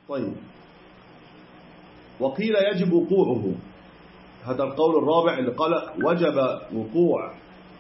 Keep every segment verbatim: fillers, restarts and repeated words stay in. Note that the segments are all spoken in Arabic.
طيب، وقيل يجب وقوعه. هذا القول الرابع اللي قال وجب وقوع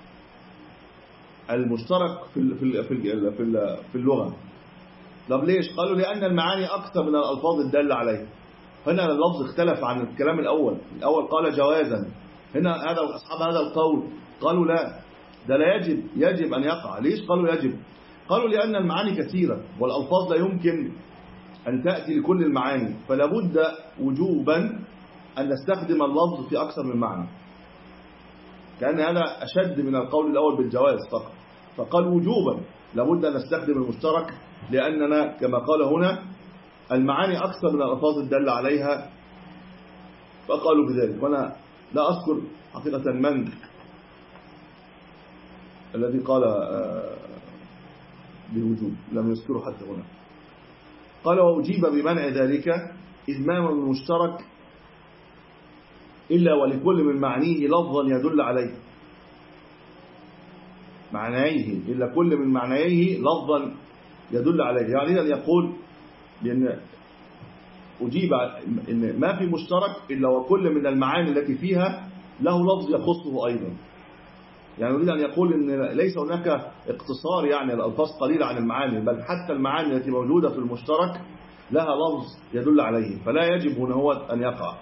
المشترك في في في في اللغة. طب ليش؟ قالوا لأن المعاني أكثر من الألفاظ الدالة عليه. هنا اللفظ اختلف عن الكلام الأول. الأول قال جوازا، هنا هذا أصحاب هذا القول قالوا لا، ده لا يجب، يجب أن يقع. ليش قالوا يجب؟ قالوا لأن المعاني كثيرة والألفاظ لا يمكن أن تأتي لكل المعاني، فلا بد وجوبا أن نستخدم اللفظ في أكثر من معنى. كأن هذا أشد من القول الأول بالجواز فقط، فقال وجوبا لابد أن نستخدم المشترك، لأننا كما قال هنا المعاني أكثر من الألفاظ الدالة عليها، فقالوا بذلك. وأنا لا أذكر حقيقة من الذي قال بالوجوب، لم يذكره حتى هنا. قال وأجيب بمنع ذلك إذمام المشترك إلا ولكل من معنيه لفظا يدل عليه. معنيه إلا كل من معنيه لفظا يدل عليه، يعني أن يقول بأن أجيب إن ما في مشترك إلا وكل من المعاني التي فيها له لفظ يخصه أيضا. يعني يريد أن يقول إن ليس هناك اقتصار، يعني الألفاظ قليلة عن المعاني، بل حتى المعاني التي موجودة في المشترك لها لفظ يدل عليه، فلا يجب هنا هو أن يقع.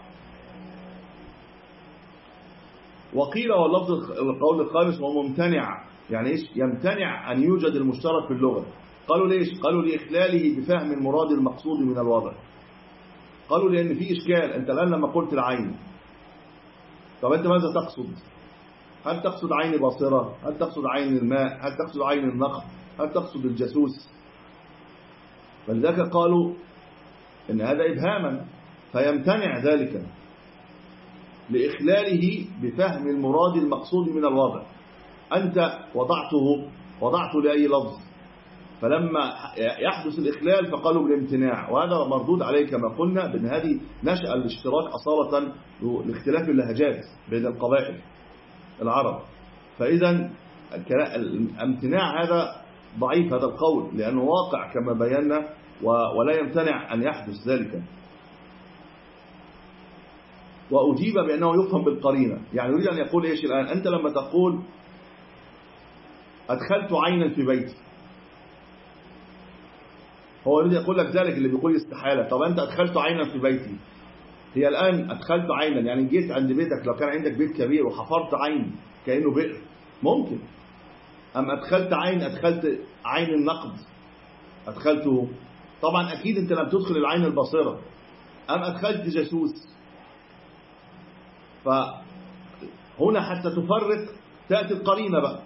وقيل واللفظ القول الخامس هو ممتنع. يعني إيش يمتنع أن يوجد المشترك في اللغة؟ قالوا ليش؟ قالوا لإخلاله بفهم المراد المقصود من الوضع. قالوا لأن في إشكال. أنت الآن لما قلت العين، طب أنت ماذا تقصد؟ هل تقصد عين باصرة؟ هل تقصد عين الماء؟ هل تقصد عين النقط؟ هل تقصد الجاسوس؟ فلذلك قالوا إن هذا إبهاما، فيمتنع ذلك لإخلاله بفهم المراد المقصود من الوضع. أنت وضعته وضعته لأي لفظ، فلما يحدث الإخلال فقالوا بالامتناع، وهذا مردود عليه كما قلنا بأن هذه نشأ الاشتراك أصالة لاختلاف اللهجات بين القبائل العرب. فإذا الامتناع هذا ضعيف هذا القول، لأنه واقع كما بينا ولا يمتنع أن يحدث ذلك. وأجيب بأنه يفهم بالقرينة. يعني يريد أن يقول إيش الآن؟ أنت لما تقول أدخلت عينا في بيتي، هو يريد يقول لك ذلك اللي بيقول استحالة. طب أنت أدخلت عينا في بيتي، هي الآن أدخلت عينا يعني جيت عند بيتك، لو كان عندك بيت كبير وحفرت عين كأنه بئر ممكن. أم أدخلت عين، أدخلت عين النقد أدخلته، طبعا أكيد أنت لم تدخل العين البصيرة. أم أدخلت جاسوس، فهنا حتى تفرق تأتي القرينة بقى.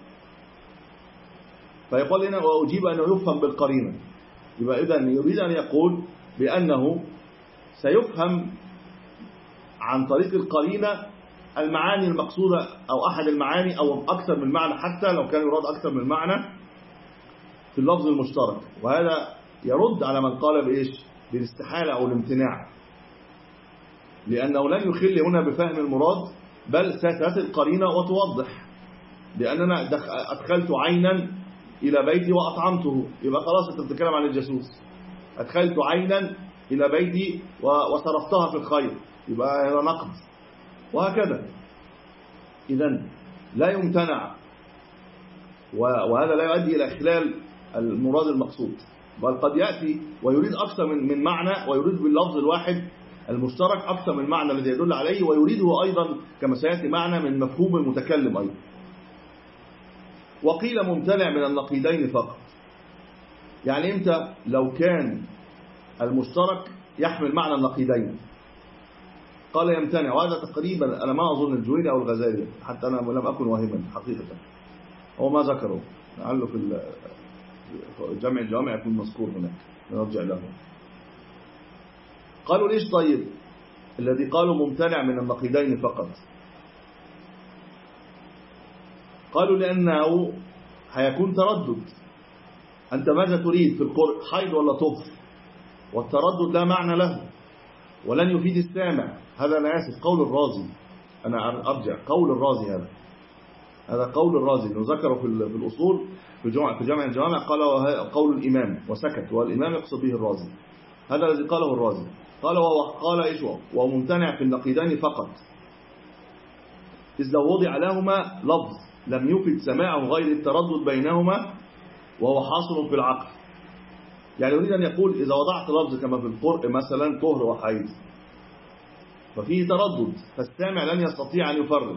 فيقول هنا وأجيب أنه يفهم بالقرينة. يبقى إذن يريد أن يقول بأنه سيفهم عن طريق القرينة المعاني المقصودة أو أحد المعاني أو أكثر من معنى، حتى لو كان يراد أكثر من معنى في اللفظ المشترك. وهذا يرد على من قال بإيش؟ بالاستحالة أو الامتناع، لأنه لن يخل هنا بفهم المراد، بل ستأتي القرينة وتوضح. لأننا أدخلت عينا إلى بيتي وأطعمته، يبقى خلاص أنت بتتكلم عن الجاسوس. أدخلت عينا إلى بيتي وصرفتها في الخير، يبقى هذا نقد، وهكذا. إذن لا يمتنع، وهذا لا يؤدي إلى إخلال المراد المقصود، بل قد يأتي ويريد أكثر من معنى، ويريد باللفظ الواحد المشترك أكثر من معنى الذي يدل عليه، ويريده أيضا كما سيأتي معنى من مفهوم المتكلم أيضا. وقيل ممتنع من النقيضين فقط. يعني إمتى؟ لو كان المشترك يحمل معنى النقيضين قال يمتنع. وهذا تقريبا أنا ما أظن الجويني أو الغزالي، حتى أنا لم أكن واهما حقيقة، هو ما ذكره، لعله في جمع الجوامع يكون مذكور هناك، نرجع له. قالوا ليش طيب الذي قالوا ممتنع من النقيضين فقط؟ قالوا لأنه هيكون تردد. أنت ماذا تريد في القرء، حيض ولا طهر؟ والتردد لا معنى له ولن يفيد السامع. هذا أنا آسف قول الرازي، أنا أرجع قول الرازي، هذا هذا قول الرازي إنه ذكره في الأصول في جمع في جمع الجوامع، قال قول الإمام وسكت، والإمام يقصد به الرازي. هذا الذي قاله الرازي. قال وهو قال إيش وممتنع في النقيضين فقط، إذ لو وضع لهما لفظ لم يفد سماعه غير التردد بينهما وهو حاصل في العقل. يعني يريد أن يقول إذا وضعت لفظ كما في القرء مثلا طهر وحيض ففيه تردد، فالسامع لن يستطيع أن يفرق،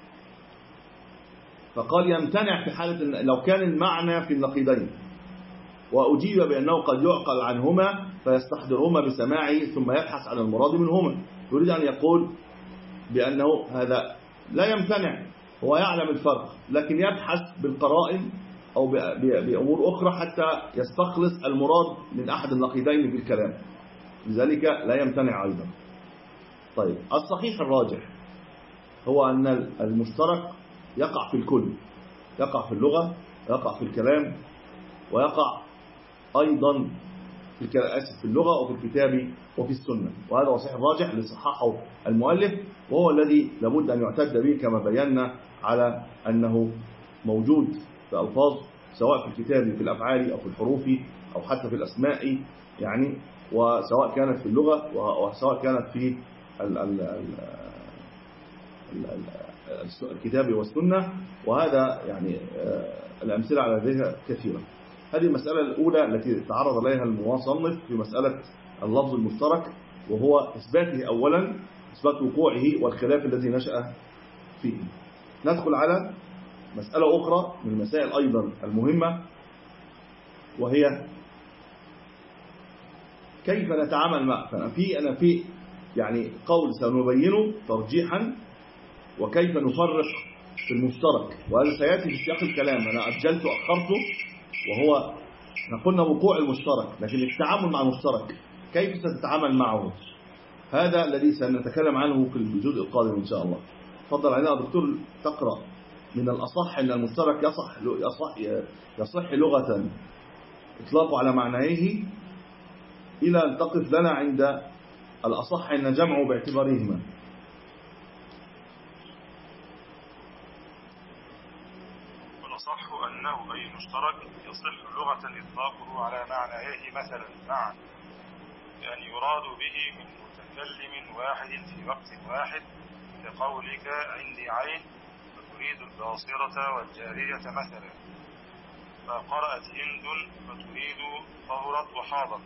فقال يمتنع في حالة لو كان المعنى في النقيضين، وأجيب بأنه قد يعقل عنهما فيستحضرهما بسماعه ثم يبحث عن المراد منهما. يريد أن يقول بأنه هذا لا يمتنع، هو يعلم الفرق لكن يبحث بالقرائن أو بأمور أخرى حتى يستخلص المراد من أحد النقيضين في الكلام، لذلك لا يمتنع أيضا. طيب الصحيح الراجح هو أن المشترك يقع في الكل، يقع في اللغة، يقع في الكلام، ويقع أيضا في في اللغة وفي الكتاب وفي السنة، وهذا هو الصحيح الراجح اللي صححه المؤلف، وهو الذي لابد أن يعتد به كما بينا على أنه موجود في ألفاظ سواء في الكتاب في الأفعال أو في الحروف أو حتى في الأسماء، يعني وسواء كانت في اللغة وسواء كانت في ال ال ال الكتاب والسنة، وهذا يعني الأمثلة على ذلك كثيرة. هذه المسألة الأولى التي تعرض إليها المصنف في مسألة اللفظ المشترك، وهو إثباته أولا، إثبات وقوعه والخلاف الذي نشأ فيه. ندخل على مسألة أخرى من المسائل أيضا المهمة، وهي كيف نتعامل مع في أنا في يعني قول سنبينه ترجيحا وكيف نفرق في المشترك، وهذا سيأتي في سياق الكلام، أنا أجلت وأخرته، وهو قلنا وقوع المشترك، لكن التعامل مع المشترك كيف ستتعامل معه، هذا الذي سنتكلم عنه في الجزء القادم إن شاء الله. تفضل علينا دكتور تقرأ من الأصح أن المشترك يصح يصح يصح لغة إطلاقه على معناه، إلى أن تقف لنا عند الأصح أن جمعه باعتبارهما. والأصح أنه أي مشترك يصح لغة إطلاقه على معناه، مثلا معنى أن يراد به من متكلم واحد في وقت واحد، كقولك عندي عين فتريد الباصرة والجارية مثلا، فقرأت هند فتريد طهرت وحاضت،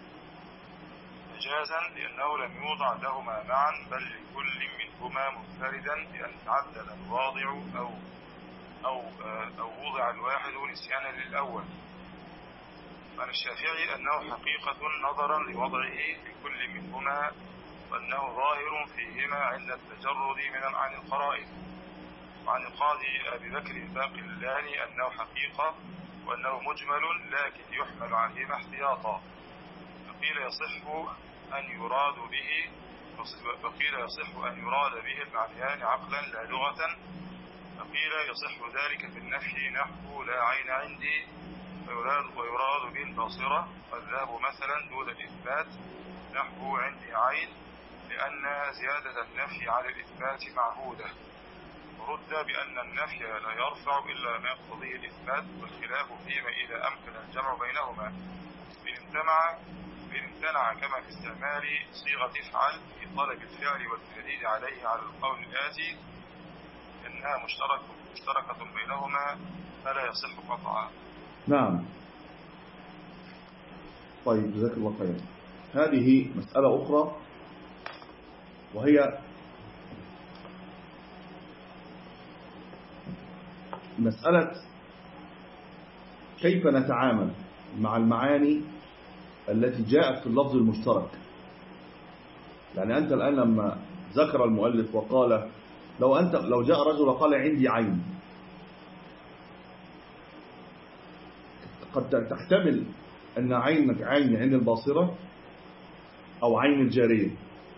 مجازا لأنه لم يوضع لهما معا بل لكل منهما منفردا بأن تعدل الواضع أو أو أو وضع الواحد نسيانا للأول. عن الشافعي أنه حقيقة نظرا لوضعه لكل منهما، وأنه ظاهر فيهما عند التجرد من عن القرائن. وعن القاضي أبي بكر الباقلاني أنه حقيقة وأنه مجمل لكن يحمل عليهما احتياطا، فقيل يصح أن يراد به فقيل يصح أن يراد به المعنيان عقلا لا لغة، فقيل يصح ذلك في النفي نحو لا عين عندي، ويراد, ويراد به الباصرة والذهب مثلا دون الإثبات نحو عندي عين، لأن زيادة النفي على الإثبات معهودة. ورد بأن النفي لا يرفع إلا ما يقتضيه الإثبات، والخلاف فيما إذا أمكن الجمع بينهما، إن امتنع إن امتنع كما في استعمال صيغة افعل في طلب الفعل والدليل عليه على القول الآتي إنها مشترك مشتركة بينهما فلا يصح قطعا. نعم. طيب جزاك الله خير. هذه مسألة أخرى، وهي مسألة كيف نتعامل مع المعاني التي جاءت في اللفظ المشترك. يعني أنت الآن لما ذكر المؤلف وقال لو أنت لو جاء رجل وقال عندي عين، قد تحتمل أن عينك عين عين الباصرة أو عين الجارية.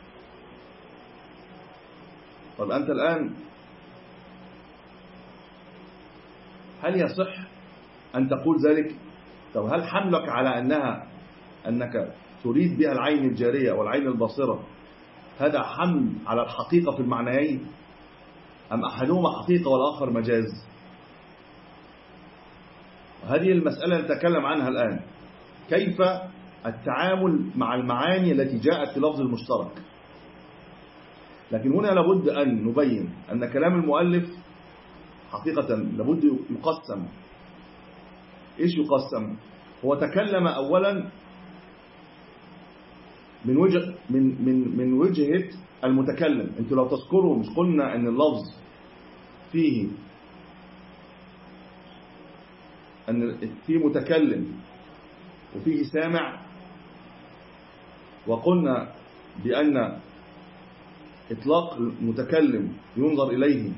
طب أنت الآن هل يصح أن تقول ذلك؟ طب هل حملك على أنها أنك تريد بها العين الجارية والعين الباصرة هذا حمل على الحقيقة في المعنيين، أم أحدهما حقيقة والآخر مجاز؟ هذه المسألة نتكلم عنها الآن، كيف التعامل مع المعاني التي جاءت في لفظ المشترك. لكن هنا لابد أن نبين أن كلام المؤلف حقيقة لابد يقسم. إيش يقسم؟ هو تكلم أولا من وجه من من من وجهة المتكلم. أنتوا لو تذكروا مش قلنا أن اللفظ فيه أن فيه متكلم وفيه سامع، وقلنا بأن إطلاق المتكلم ينظر إليه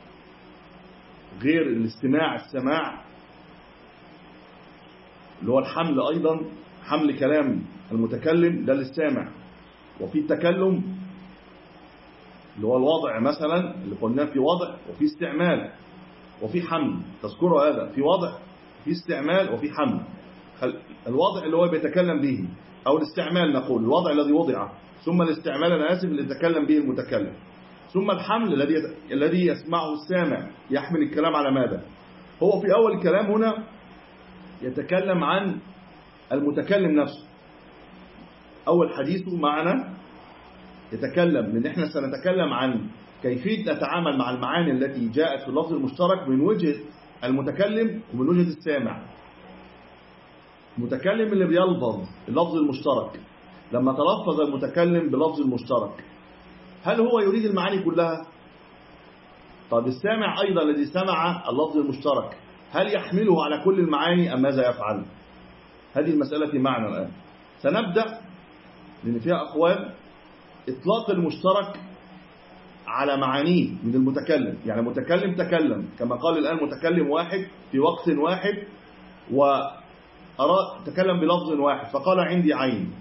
غير الاستماع السماع اللي هو الحمل، أيضا حمل كلام المتكلم ده للسامع، وفي التكلم اللي هو الوضع مثلا اللي قلناه في وضع وفي استعمال وفي حمل. تذكروا هذا، في وضع في استعمال وفي حمل. الوضع اللي هو بيتكلم به أو الاستعمال، نقول الوضع الذي وضع، ثم الاستعمال أنا آسف اللي يتكلم به المتكلم، ثم الحمل الذي الذي يسمعه السامع يحمل الكلام على ماذا. هو في أول الكلام هنا يتكلم عن المتكلم نفسه. أول حديثه معنا يتكلم، لأن احنا سنتكلم عن كيفية نتعامل مع المعاني التي جاءت في اللفظ المشترك من وجهة المتكلم ومن وجهة السامع. المتكلم اللي بيلفظ اللفظ المشترك، لما تلفظ المتكلم بلفظ المشترك هل هو يريد المعاني كلها؟ طب السامع أيضا الذي سمع اللفظ المشترك هل يحمله على كل المعاني أم ماذا يفعل؟ هذه المسألة معنا الآن. سنبدأ لأن فيها أقوال. إطلاق المشترك على معانيه من المتكلم، يعني متكلم تكلم كما قال الآن متكلم واحد في وقت واحد وأراد تكلم بلفظ واحد فقال عندي عين.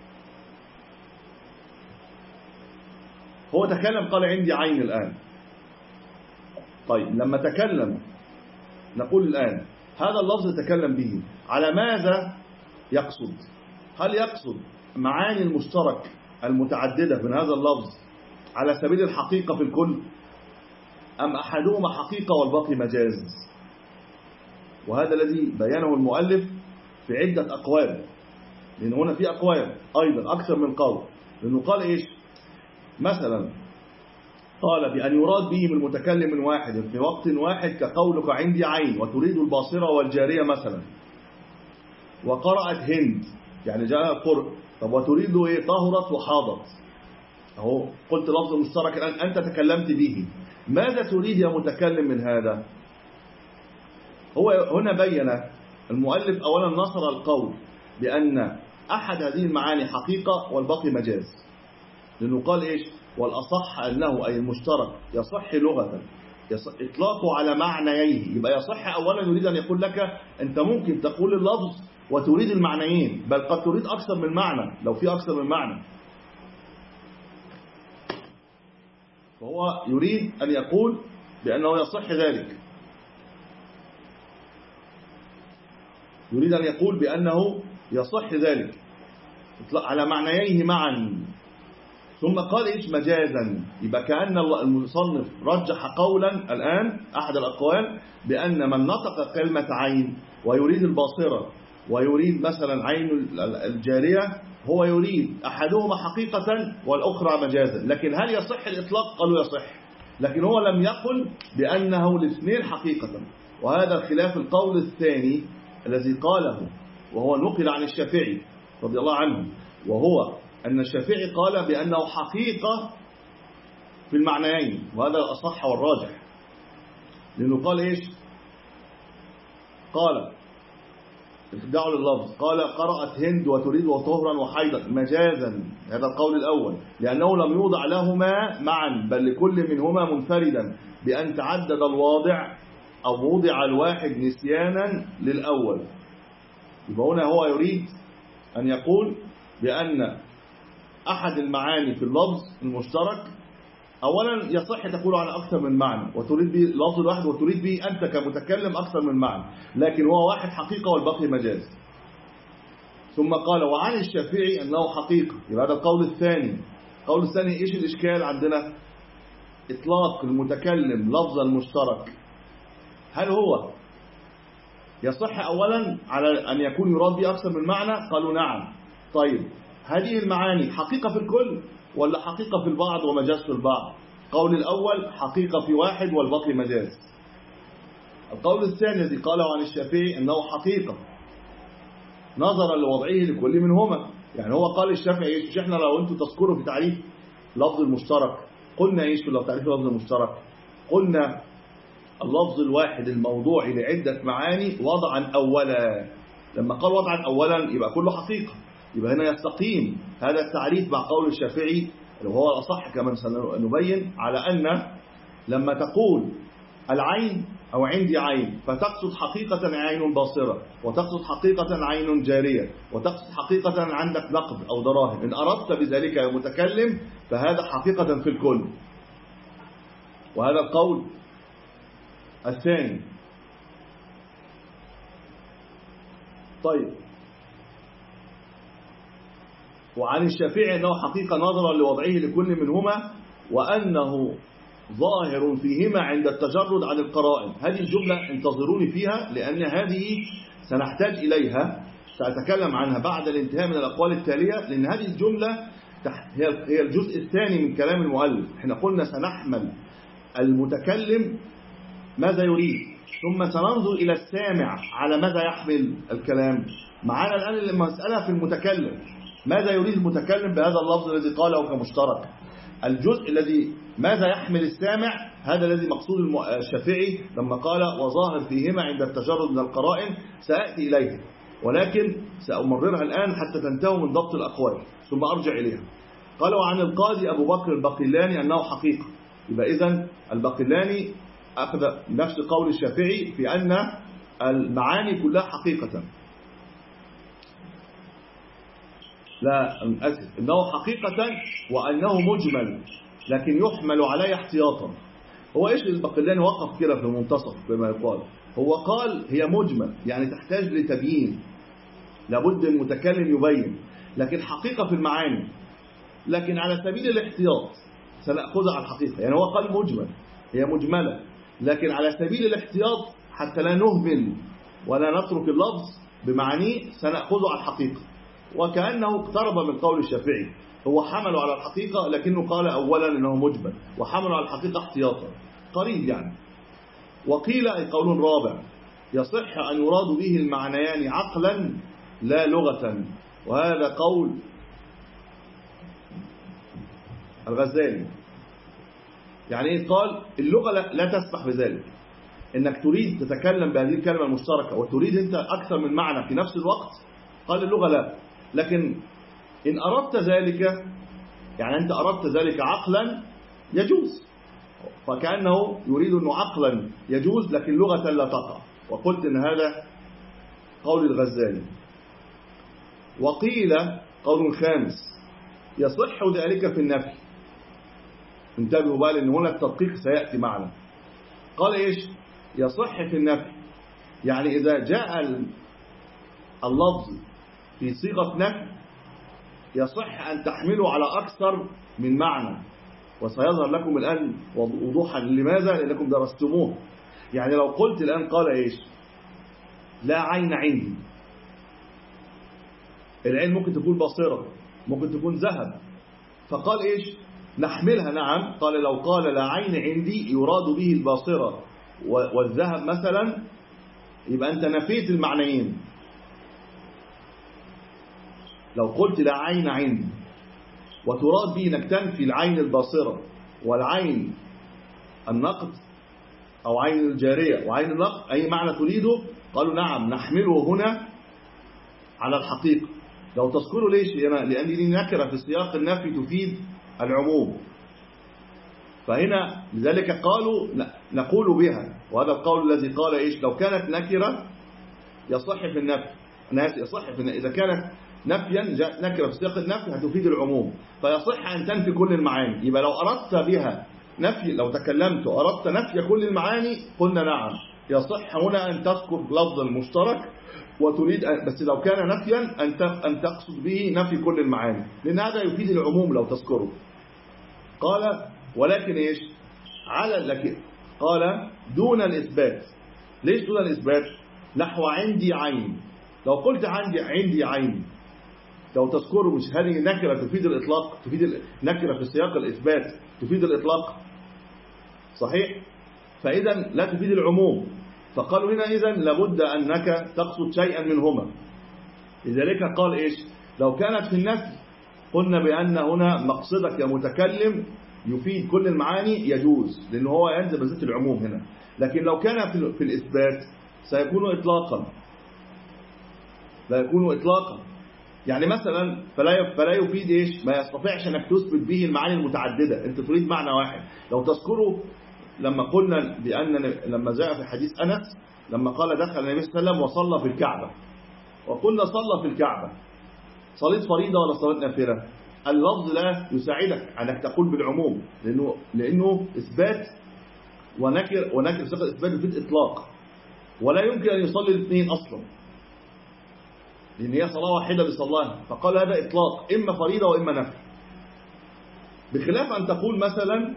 هو تكلم قال عندي عين الآن. طيب لما تكلم نقول الآن هذا اللفظ تكلم به على ماذا يقصد؟ هل يقصد معاني المشترك المتعددة من هذا اللفظ على سبيل الحقيقة في الكل، أم أحدهما حقيقة والباقي مجاز؟ وهذا الذي بيانه المؤلف في عدة أقوال، لأن هنا في أقوال أيضا أكثر من قول. لأنه قال إيش مثلا؟ قال بأن يراد به من متكلم واحد في وقت واحد كقولك عندي عين وتريد الباصرة والجارية مثلا، وقرأت هند يعني جاء قرء. طب وتريد إيه؟ طهرت وحاضت. أهو قلت لفظ مشترك الآن أنت تكلمت به، ماذا تريد يا متكلم من هذا؟ هو هنا بين المؤلف أولا نصر القول بأن أحد هذه المعاني حقيقة والباقي مجاز، لأنه قال إيش؟ والأصح أنه أي المشترك يصح لغة يصح إطلاقه على معنييه. يبقى يصح أولا يريد أن يقول لك أنت ممكن تقول اللفظ وتريد المعنيين، بل قد تريد أكثر من معنى لو في أكثر من معنى. فهو يريد أن يقول بأنه يصح ذلك، يريد أن يقول بأنه يصح ذلك على معنييه معا. ثم قال إيش؟ مجازا. يبقى كأن المصنف رجح قولا الآن أحد الأقوال بأن من نطق كلمة عين ويريد الباصرة ويريد مثلا عين الجارية هو يريد أحدهما حقيقة والأخرى مجازا. لكن هل يصح الإطلاق؟ قالوا يصح، لكن هو لم يقل بأنه الاثنين حقيقة. وهذا خلاف القول الثاني الذي قاله وهو نقل عن الشافعي رضي الله عنه، وهو أن الشافعي قال بأنه حقيقة في المعنيين، وهذا الأصح والراجح. لأنه قال إيش؟ قال اخدعوا لللفظ، قال قرأت هند وتريد وطهرا وحيضا مجازا. هذا القول الأول، لأنه لم يوضع لهما معا بل لكل منهما منفردا بأن تعدد الواضع أو وضع الواحد نسيانا للأول. يبقى هنا هو يريد أن يقول بأن أحد المعاني في اللفظ المشترك أولا يصح تقول عن أكثر من معنى وتريد به اللفظ الواحد وتريد به أنت كمتكلم أكثر من معنى، لكن هو واحد حقيقة والباقي مجاز. ثم قال وعن الشافعي أنه حقيقة. يبقى هذا القول الثاني. القول الثاني إيش الإشكال عندنا؟ إطلاق المتكلم لفظ المشترك هل هو يصح أولا على أن يكون يراد به أكثر من معنى؟ قالوا نعم. طيب هذه المعاني حقيقة في الكل ولا حقيقة في البعض ومجاز في البعض؟ قول الأول حقيقة في واحد والباقي مجاز. القول الثاني الذي قاله عن الشافعي أنه حقيقة نظرا لوضعه لكل منهما. يعني هو قال الشافعي إيش؟ مش إحنا لو أنتم تذكروا في تعريف لفظ المشترك قلنا إيش في تعريف لفظ المشترك؟ قلنا اللفظ الواحد الموضوع لعدة معاني وضعا أولا. لما قال وضعا أولا يبقى كله حقيقة، يبقى هنا يستقيم هذا التعريف مع قول الشافعي وهو الأصح كما سنبين، على أن لما تقول العين أو عندي عين فتقصد حقيقة عين باصرة، وتقصد حقيقة عين جارية، وتقصد حقيقة عندك نقد أو دراهم، إن أردت بذلك يا متكلم فهذا حقيقة في الكل. وهذا القول الثاني. طيب وعن الشافعي أنه حقيقة نظرا لوضعه لكل منهما وأنه ظاهر فيهما عند التجرد عن القرائن. هذه الجملة انتظروني فيها لأن هذه سنحتاج إليها، سأتكلم عنها بعد الانتهاء من الأقوال التالية، لأن هذه الجملة هي الجزء الثاني من كلام المؤلف. احنا قلنا سنحمل المتكلم ماذا يريد ثم سننظر إلى السامع على ماذا يحمل الكلام. معنا الآن المسألة في المتكلم، ماذا يريد المتكلم بهذا اللفظ الذي قاله كمشترك. الجزء الذي ماذا يحمل السامع هذا الذي مقصود الشافعي لما قال وظاهر فيهما عند التجرد من القرائن، سأأتي إليه ولكن سأمررها الآن حتى تنتهوا من ضبط الأقوال ثم أرجع إليها. قالوا عن القاضي أبو بكر الباقلاني أنه حقيقة. يبقى إذن الباقلاني أخذ نفس قول الشافعي في أن المعاني كلها حقيقة. لا أسف، إنه حقيقة وأنه مجمل لكن يحمل عليه احتياطا. هو إيش الباقلاني وقف كده في المنتصف بما يقال؟ هو قال هي مجمل يعني تحتاج لتبيين، لابد المتكلم يبين، لكن حقيقة في المعاني، لكن على سبيل الاحتياط سنأخذها على الحقيقة. يعني هو قال مجمل هي مجملة لكن على سبيل الاحتياط حتى لا نهمل ولا نترك اللفظ بمعانيه سنأخذه على الحقيقة. وكأنه اقترب من قول الشافعي، هو حمله على الحقيقة لكنه قال أولا أنه مجمل وحمله على الحقيقة احتياطا قريب يعني. وقيل أي قول رابع يصح أن يراد به المعنيان عقلا لا لغة، وهذا قول الغزالي. يعني إيه؟ قال اللغة لا تسمح بذلك، إنك تريد تتكلم بهذه الكلمة المشتركة وتريد أنت أكثر من معنى في نفس الوقت، قال اللغة لا، لكن إن أردت ذلك يعني أنت أردت ذلك عقلا يجوز، فكأنه يريد أنه عقلا يجوز لكن لغة لا تقع. وقلت إن هذا قول الغزالي. وقيل قول خامس يصح ذلك في النفي. انتبهوا بقى لأن هنا التدقيق سيأتي معنا. قال إيش؟ يصح في النفي يعني إذا جاء اللفظ في صيغة نفي يصح أن تحمله على أكثر من معنى، وسيظهر لكم الآن وضوحا لماذا؟ لأنكم درستموه. يعني لو قلت الآن قال إيش؟ لا عين عندي، العين ممكن تكون باصرة ممكن تكون ذهب، فقال إيش؟ نحملها. نعم، قال لو قال لا عين عندي يراد به الباصرة والذهب مثلا يبقى أنت نفيت المعنيين. لو قلت لا عين عندي وتراد به انك تنفي العين الباصرة والعين النقد أو عين الجارية وعين النقد أي معنى تريده، قالوا نعم نحمله هنا على الحقيقة. لو تذكروا ليش؟ لأن دي نكرة في سياق النفي تفيد العموم، فهنا لذلك قالوا نقول بها. وهذا القول الذي قال إيش؟ لو كانت نكرة يصح في النفي، يصح في النفي. إذا كانت نفيا نكرة في سياق النفي هتفيد العموم، فيصح أن تنفي كل المعاني. يبقى لو أردت بها نفي، لو تكلمت وأردت نفي كل المعاني قلنا نعم يصح هنا أن تذكر لفظ المشترك وتريد، بس لو كان نفيا أن تقصد به نفي كل المعاني، لأن هذا يفيد العموم لو تذكره. قال ولكن إيش؟ على لكن قال دون الإثبات. ليش دون الإثبات؟ نحو عندي عين. لو قلت عندي عندي عين لو تذكروا مش هذه نكرة تفيد الإطلاق، تفيد نكرة في سياق الإثبات تفيد الإطلاق صحيح؟ فإذا لا تفيد العموم. فقالوا هنا إذا لابد أنك تقصد شيئا منهما. لذلك قال إيش؟ لو كانت في النفي قلنا بأن هنا مقصدك يا متكلم يفيد كل المعاني يجوز، لأنه هو ينزل بذات العموم هنا. لكن لو كان في الإثبات سيكون إطلاقا، لا يكون إطلاقا. يعني مثلا فلا فلا يفيد إيش؟ ما يستطيعش أنك تثبت به المعاني المتعددة، أنت تريد معنى واحد. لو تذكروا لما قلنا بأن لما جاء في حديث أنس لما قال دخل النبي صلى الله عليه وسلم وصلى في الكعبة، وقلنا صلى في الكعبة، صليت فريضة ولا صليت نافلة؟ اللفظ لا يساعدك أنك تقول بالعموم، لأنه لأنه إثبات ونكر ونكر صيغة الإثبات يفيد إطلاق، ولا يمكن أن يصلي الاثنين أصلا، لأن هي صلاة واحدة بصلاها. فقال هذا إطلاق، إما فريضة وإما نفل. بخلاف أن تقول مثلا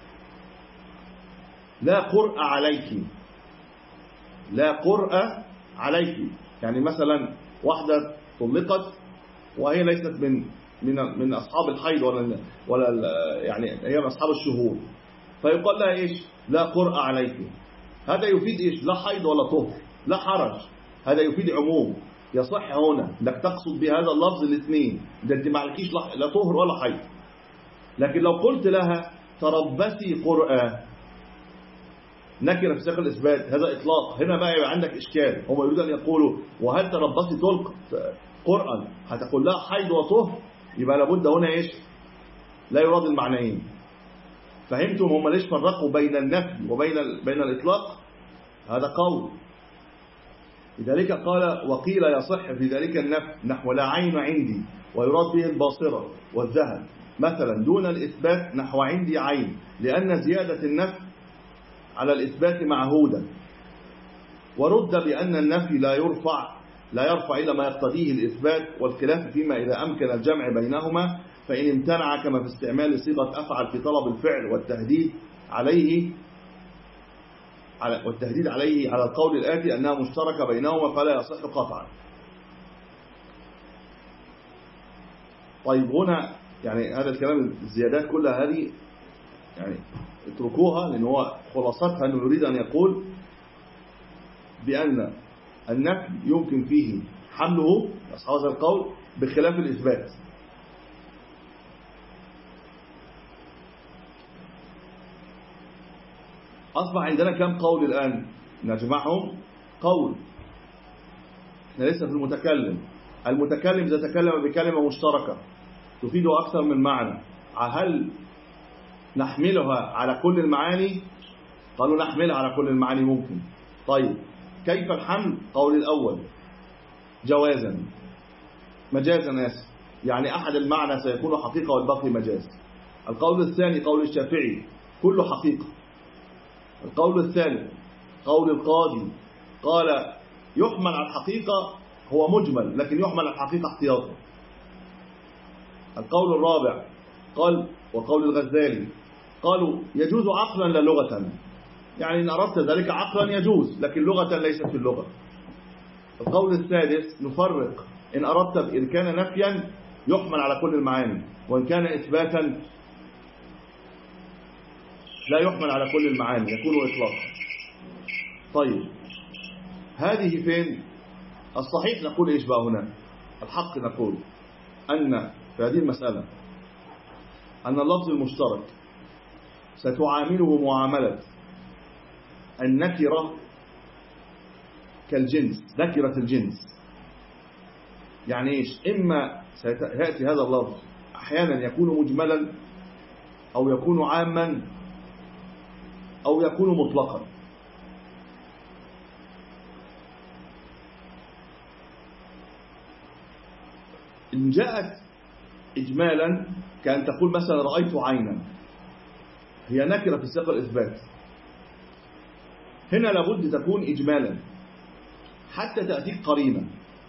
لا قرء عليك، لا قرء عليك، يعني مثلا واحدة طلقت وهي ليست من من من أصحاب الحيض ولا ولا يعني هي من أصحاب الشهور، فيقال لها إيش؟ لا قرء عليك. هذا يفيد إيش؟ لا حيض ولا طهر، لا حرج، هذا يفيد عموم. يصح هنا انك تقصد بهذا اللفظ الاثنين، ده انت ما عليكيش لا طهر ولا حيض. لكن لو قلت لها تربصي قرء، نكره في سياق الاثبات، هذا اطلاق. هنا بقى يبقى عندك اشكال، هم يريدون ان يقولوا وهل تربصي طلق قرآن هتقول لها حيض وطهر، يبقى لابد هنا ايش؟ لا يراد المعنيين. فهمتم هم ليش فرقوا بين النفي وبين بين الاطلاق؟ هذا قول. لذلك قال وقيل يصح في ذلك النفي نحو لا عين عندي، ويراد به الباصرة والذهب مثلا، دون الإثبات نحو عندي عين، لأن زيادة النفي على الإثبات معهودة. ورد بأن النفي لا يرفع لا يرفع إلى ما يقتضيه الإثبات، والخلاف فيما إذا أمكن الجمع بينهما، فإن امتنع كما في استعمال صيغة أفعل في طلب الفعل والتهديد عليه والتهديد عليه على القول الآتي أنها مشتركة بينهما فلا يصح قطعا. طيب هنا يعني هذا الكلام الزيادات كلها هذه يعني اتركوها، لأن هو خلاصتها أنه يريد أن يقول بأن النفي يمكن فيه حمله أصحاب هذا القول بخلاف الإثبات. أصبح عندنا كم قول الآن نجمعهم؟ قول. احنا لسه في المتكلم. المتكلم إذا تكلم بكلمة مشتركة تفيد أكثر من معنى، هل نحملها على كل المعاني؟ قالوا نحملها على كل المعاني ممكن. طيب كيف الحمل؟ قول الأول جوازا مجازا آسف، يعني أحد المعنى سيكون حقيقة والباقي مجاز. القول الثاني قول الشافعي كله حقيقة. القول الثالث قول القاضي قال يحمل على الحقيقة، هو مجمل لكن يحمل على الحقيقة احتياطا. القول الرابع قال وقول الغزالي قالوا يجوز عقلا لا لغة، يعني إن أردت ذلك عقلا يجوز لكن لغة ليست في اللغة. القول السادس نفرق، إن أردت إن كان نفيا يحمل على كل المعاني، وإن كان إثباتا لا يحمل على كل المعاني يكون إطلاقا. طيب هذه فين؟ الصحيح نقول إيش بقى هنا؟ الحق نقول أن في هذه المسألة أن اللفظ المشترك ستعامله معاملة النكرة كالجنس، نكرة الجنس. يعني إيش؟ إما سيأتي هذا اللفظ أحيانا يكون مجملا أو يكون عاما أو يكون مطلقا. إن جاءت إجمالا كأن تقول مثلا رأيت عينا، هي نكرة في سياق الإثبات، هنا لابد تكون إجمالا حتى تأتيك قرينة.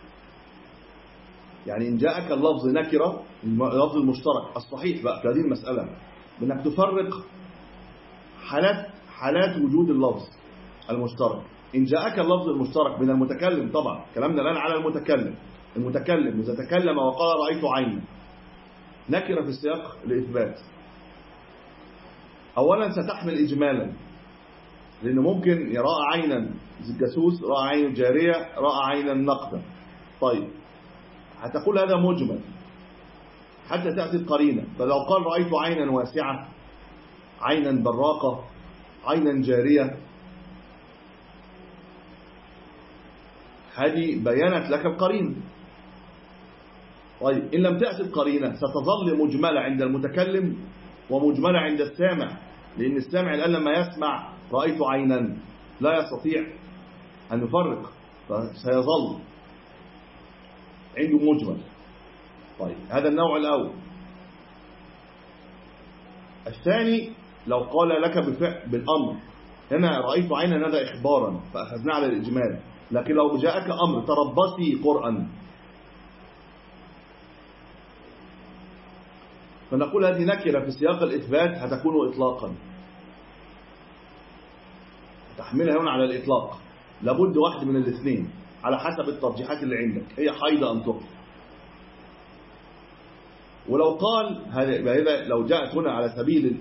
يعني إن جاءك اللفظ نكرة، اللفظ المشترك الصحيح بقى في هذه المسألة بأنك تفرق حالات حالات وجود اللفظ المشترك. إن جاءك اللفظ المشترك من المتكلم، طبعا كلامنا الآن على المتكلم، المتكلم إذا تكلم وقال رأيت عينا، نكرة في السياق لإثبات. أولا ستحمل إجمالا، لأنه ممكن يرى عينا الجاسوس، رأى عين الجارية، رأى عينا نقدا. طيب هتقول هذا مجمل حتى تأتي القرينة. فلو قال رأيت عينا واسعة، عينا براقة، عينا جارية، هذه بيانت لك القرينة. طيب إن لم تأتي القرينة ستظل مجملة عند المتكلم ومجملة عند السامع، لأن السامع الآن لما يسمع رأيت عينا لا يستطيع أن يفرق، فسيظل عنده مجمل. طيب هذا النوع الأول. الثاني لو قال لك بفعل بالأمر، هنا رأيت عينا هذا إخبارا فأخذنا على الإجمال، لكن لو جاءك أمر تربصي قرآن، فنقول هذه نكرة في سياق الإثبات هتكون إطلاقا، تحملها هنا على الإطلاق، لابد واحد من الاثنين على حسب الترجيحات اللي عندك، هي حيضة أم طهر. ولو قال هذا لو جاءت هنا على سبيل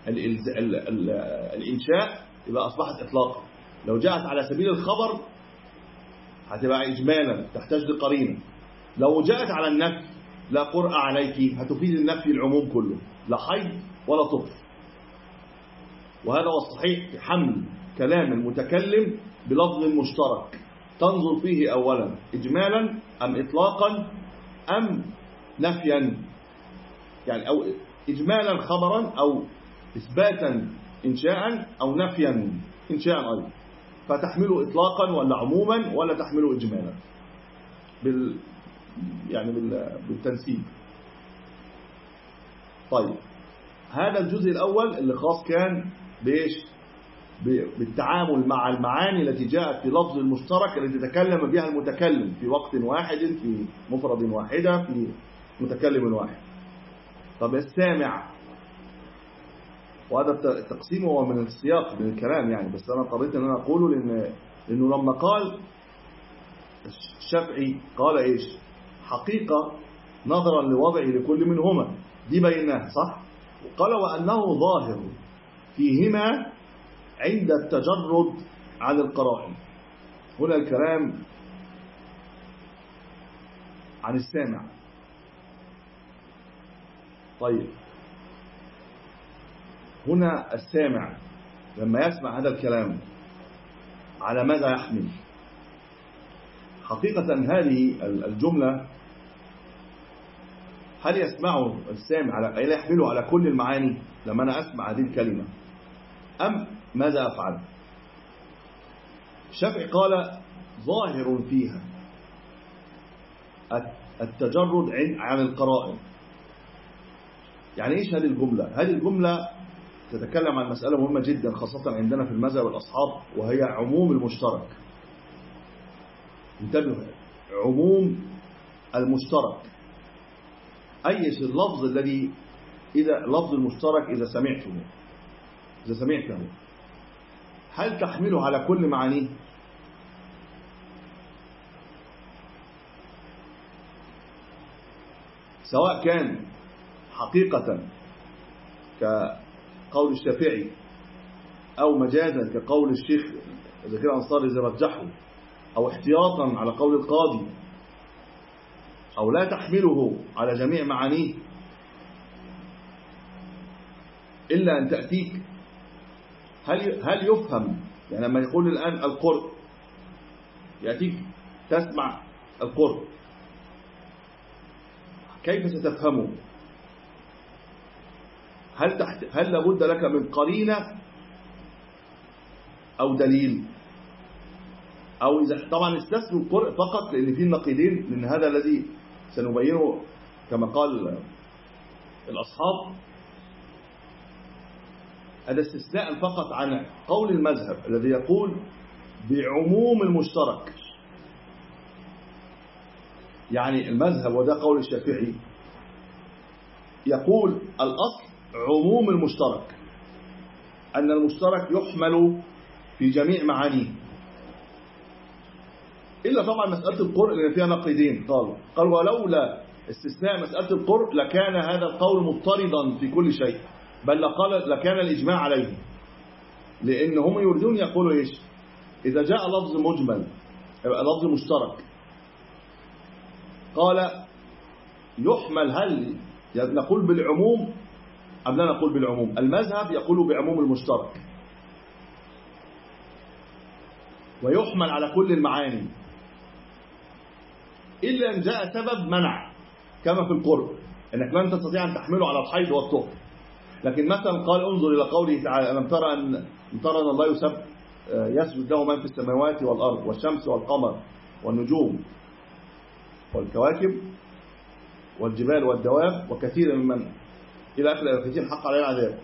الإنشاء يبقى أصبحت إطلاقا، لو جاءت على سبيل الخبر هتبقى إجمالا تحتاج لقرينة. لو جاءت على النفي لا قرأ عليك هتفيد النفي العموم كله، لا حيض ولا طهر. وهذا هو الصحيح في حمل كلام المتكلم بلفظ مشترك، تنظر فيه أولا إجمالا أم إطلاقا أم نفيا، يعني أو إجمالا خبرا أو إثباتا إنشاء أو نفيا إنشاء أيضا، فتحمله إطلاقا ولا عموما ولا تحمله إجمالا بال يعني بالتنسيب. طيب هذا الجزء الأول اللي خاص كان بإيش؟ بالتعامل مع المعاني التي جاءت في لفظ المشترك التي تكلم بها المتكلم في وقت واحد، في مفرد واحدة، في متكلم واحد. طب السامع، وهذا التقسيم هو من السياق من الكلام يعني، بس أنا اضطريت أن أنا أقوله لأن لأنه لما قال الشافعي قال إيش؟ حقيقة نظرا لوضعه لكل منهما، دي بيناها صح؟ وقال وأنه ظاهر فيهما عند التجرد عن القرائن. هنا الكلام عن السامع. طيب هنا السامع لما يسمع هذا الكلام على ماذا يحمل؟ حقيقة هذه الجملة هل يسمعه السامع على يحمله على كل المعاني لما أنا أسمع هذه الكلمة، أم ماذا أفعل؟ الشافعي قال ظاهر فيها التجرد عن القرائن. يعني إيش هذه الجملة؟ هذه الجملة تتكلم عن مسألة مهمة جدا خاصة عندنا في المذهب والأصحاب، وهي عموم المشترك. انتبهوا، عموم المشترك، أي اللفظ الذي إذا لفظ المشترك إذا سمعته إذا سمعته هل تحمله على كل معانيه؟ سواء كان حقيقة كقول الشافعي أو مجازا كقول الشيخ ذكي الأنصاري إذا رجحه، أو احتياطا على قول القاضي، أو لا تحمله على جميع معانيه إلا أن تأتيك. هل هل يفهم يعني لما يقول الآن القرء يأتيك تسمع القرء، كيف ستفهمه؟ هل تحت هل لابد لك من قرينة أو دليل؟ أو إذا طبعا استثنوا القرء فقط لأن فيه النقيضين، لأن هذا الذي سنبينه كما قال الأصحاب، هذا استثناء فقط عن قول المذهب الذي يقول بعموم المشترك. يعني المذهب وده قول الشافعي يقول الأصل عموم المشترك، أن المشترك يحمل في جميع معانيه، إلا طبعا مسألة القرء لأن فيها نقيضين. قالوا قال ولولا استثناء مسألة القرء لكان هذا القول مضطردا في كل شيء، بل لقال لكان الإجماع عليه، لأن هم يريدون يقولوا إيش؟ إذا جاء لفظ مجمل يبقى لفظ مشترك، قال يحمل، هل نقول بالعموم أم لا نقول بالعموم؟ المذهب يقول بعموم المشترك ويحمل على كل المعاني إلا أن جاء سبب منع كما في القرب، أنك لن تستطيع أن تحمله على الحيض والطهر. لكن مثلا قال انظر إلى قوله تعالى ألم ترى أن ترى أن الله يسب يسجد له من في السماوات والأرض والشمس والقمر والنجوم والكواكب والجبال والدواب وكثير ممن إلى آخر الآيات حق عليه العذاب.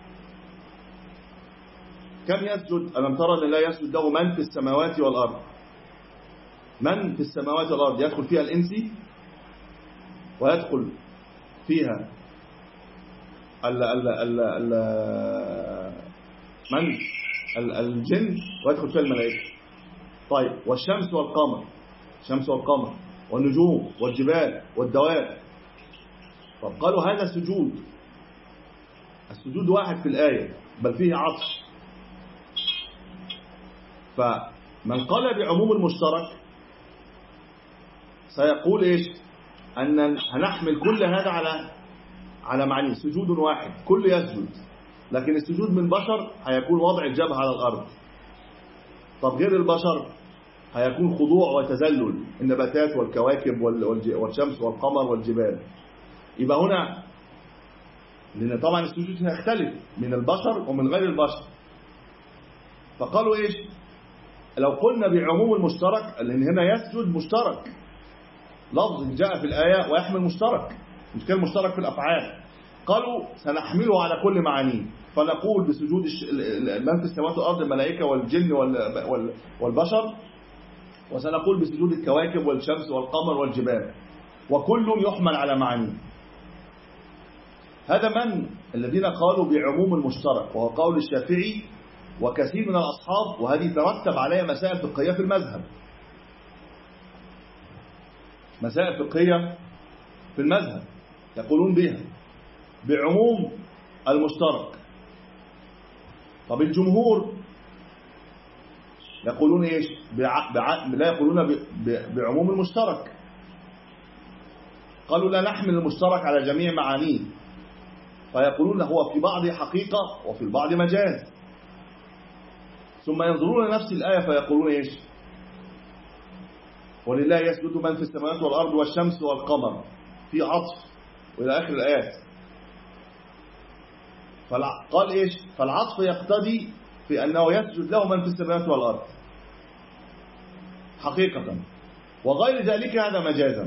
كم يسجد؟ ألم ترى أن لا يسجد له من في السماوات والأرض. من في السماوات والأرض يدخل فيها الإنسي ويدخل فيها ال ال ال ال من الجن ويدخل فيها الملائكة. طيب والشمس والقمر، الشمس والقمر والنجوم والجبال والدواب. طب قالوا هذا سجود، السجود واحد في الآية بل فيه عطف. فمن قال بعموم المشترك سيقول إيش؟ أن هنحمل كل هذا على على معنى سجود واحد كل يسجد، لكن السجود من بشر هيكون وضع الجبهة على الأرض. طب غير البشر هيكون خضوع وتذلل، النباتات والكواكب والشمس والقمر والجبال. يبقى هنا لأن طبعا السجود هيختلف من البشر ومن غير البشر. فقالوا إيش؟ لو قلنا بعموم المشترك، لأن هنا يسجد مشترك، لفظ جاء في الآية ويحمل مشترك، مش كان مشترك في الأفعال. قالوا سنحمله على كل معانيه، فنقول بسجود من في السماوات والأرض الملائكة والجن والبشر، وسنقول بسجود الكواكب والشمس والقمر والجبال، وكل يحمل على معانيه. هذا من الذين قالوا بعموم المشترك، وهو قول الشافعي وكثير من الأصحاب، وهذه ترتب عليها مسائل فقهية في المذهب، مسائل فقهية في المذهب يقولون بها بعموم المشترك. طب الجمهور يقولون إيش؟ بع... بع... لا يقولون ب... ب... بعموم المشترك، قالوا لا نحمل المشترك على جميع معانيه، فيقولون هو في بعض حقيقة وفي البعض مجاز. ثم ينظرون نفس الآية فيقولون إيش؟ ولله يسجد من في السماوات والأرض والشمس والقمر، في عطف وإلى آخر الآيات. فقال إيش؟ فالعطف يقتضي في أنه يسجد له من في السماوات والأرض حقيقة، وغير ذلك هذا مجازا.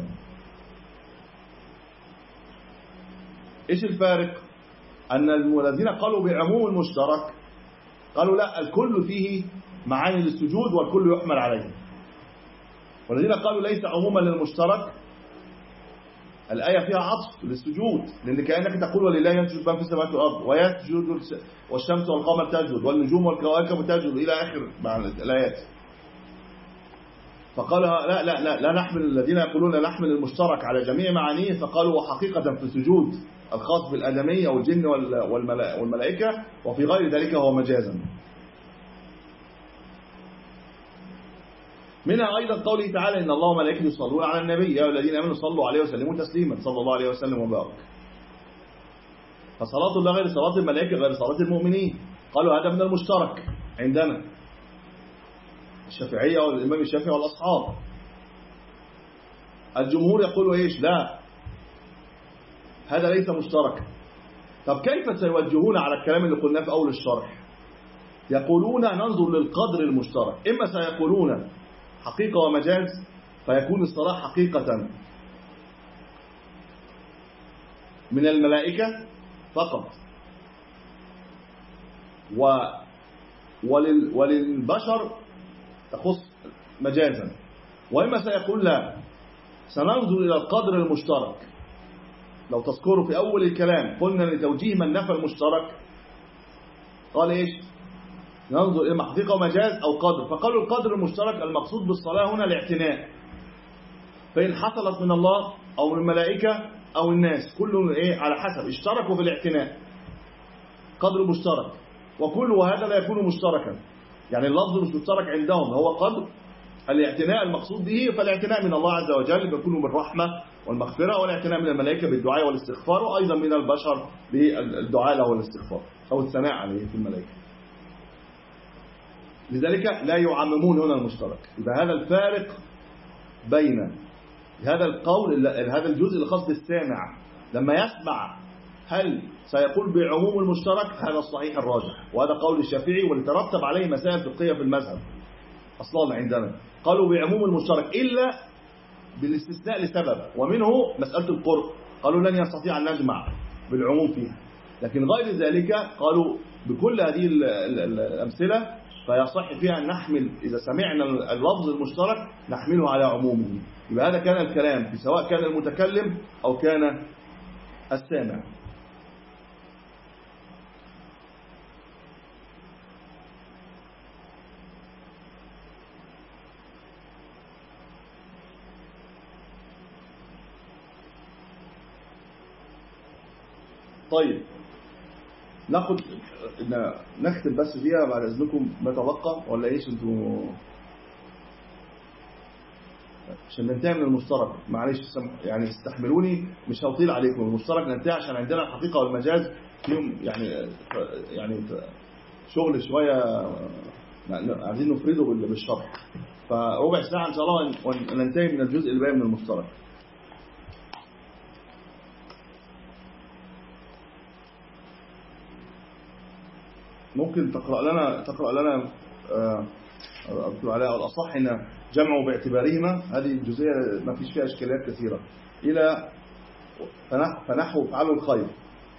إيش الفارق؟ أن الذين قالوا بعموم المشترك قالوا لا، الكل فيه معاني للسجود والكل يحمل عليه، والذين قالوا ليس عموما للمشترك الآية فيها عطف للسجود، لأن كأنك تقول ولله يسجد من في السماوات والأرض ويسجد والشمس والقمر تسجد والنجوم والكواكب تسجد إلى آخر الآيات. فقال لا لا لا لا نحمل، الذين يقولون لا نحمل المشترك على جميع معانيه، فقالوا وحقيقة في السجود الخاص بالآدمية والجن والملائكة، وفي غير ذلك هو مجازا. منها أيضا قوله تعالى إن الله وملائكته يصلون على النبي يا الذين آمنوا صلوا عليه وسلموا تسليما، صلى الله عليه وسلم وبارك. فصلاة الله غير صلاة الملائكة غير صلاة المؤمنين. قالوا هذا من المشترك عندنا الشافعية والإمام الشافعي والأصحاب. الجمهور يقولوا إيش؟ لا، هذا ليس مشترك. طب كيف سيوجهون على الكلام اللي قلناه في أول الشرح؟ يقولون ننظر للقدر المشترك، إما سيقولون حقيقة ومجاز فيكون الصلاة حقيقة من الملائكة فقط، و ولل وللبشر تخص مجازا، وإما سيقول لا، سننظر إلى القدر المشترك. لو تذكروا في أول الكلام قلنا لتوجيه من نفى المشترك قال إيش؟ ننظر إما حقيقة ومجاز أو قدر. فقالوا القدر المشترك المقصود بالصلاة هنا الاعتناء، فإن حصلت من الله أو من الملائكة أو الناس كل إيه على حسب اشتركوا في الاعتناء، قدر مشترك. وكل هذا لا يكون مشتركا، يعني اللفظ مش مشترك عندهم، هو قدر الاعتناء المقصود به. فالاعتناء من الله عز وجل بيكون بالرحمة والمغفرة، والاعتناء من الملائكة بالدعاء والاستغفار، وأيضا من البشر بالدعاء له والاستغفار أو الثناء عليه في الملائكة. لذلك لا يعممون هنا المشترك. يبقى هذا الفارق بين هذا القول، هذا الجزء الخاص بالسامع لما يسمع هل سيقول بعموم المشترك؟ هذا الصحيح الراجح، وهذا قول الشافعي واللي ترتب عليه مسائل فقهية في المذهب أصلا عندنا. قالوا بعموم المشترك إلا بالاستثناء لسبب، ومنه مسألة القرب، قالوا لن يستطيع أن نجمع بالعموم فيها. لكن غير ذلك قالوا بكل هذه الأمثلة فيصح فيها أن نحمل إذا سمعنا اللفظ المشترك نحمله على عمومه. يبقى هذا كان الكلام في سواء كان المتكلم أو كان السامع. طيب ناخد نختم بس فيها بعد اذنكم ما تبقى، ولا ايش انتوا؟ عشان ننتهي من المشترك، معلش يعني استحملوني مش هطيل عليكم. المشترك ننتهي عشان عندنا الحقيقة والمجاز فيهم يعني يعني شغل شوية عايزين نفرده بالشرح، فربع ساعة ان شاء الله وننتهي من الجزء اللي باقي من المشترك. ممكن تقرأ لنا تقرأ لنا أذكر عليها الأصح إن جمعوا باعتبارهما، هذه الجزئية ما فيش فيها إشكاليات كثيرة، إلى فنحو فعلوا الخير.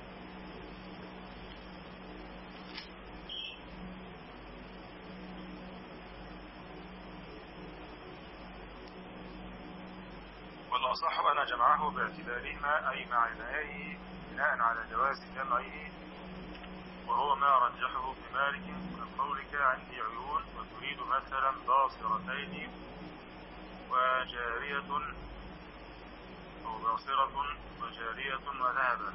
والأصح أن جمعه باعتبارهما أي معناه بناء على جواز جمعه، وهو ما رجحه ابن مالك كقولك عندي عيون وتريد مثلا باصرتين وجارية أو باصرة وجارية وذهبا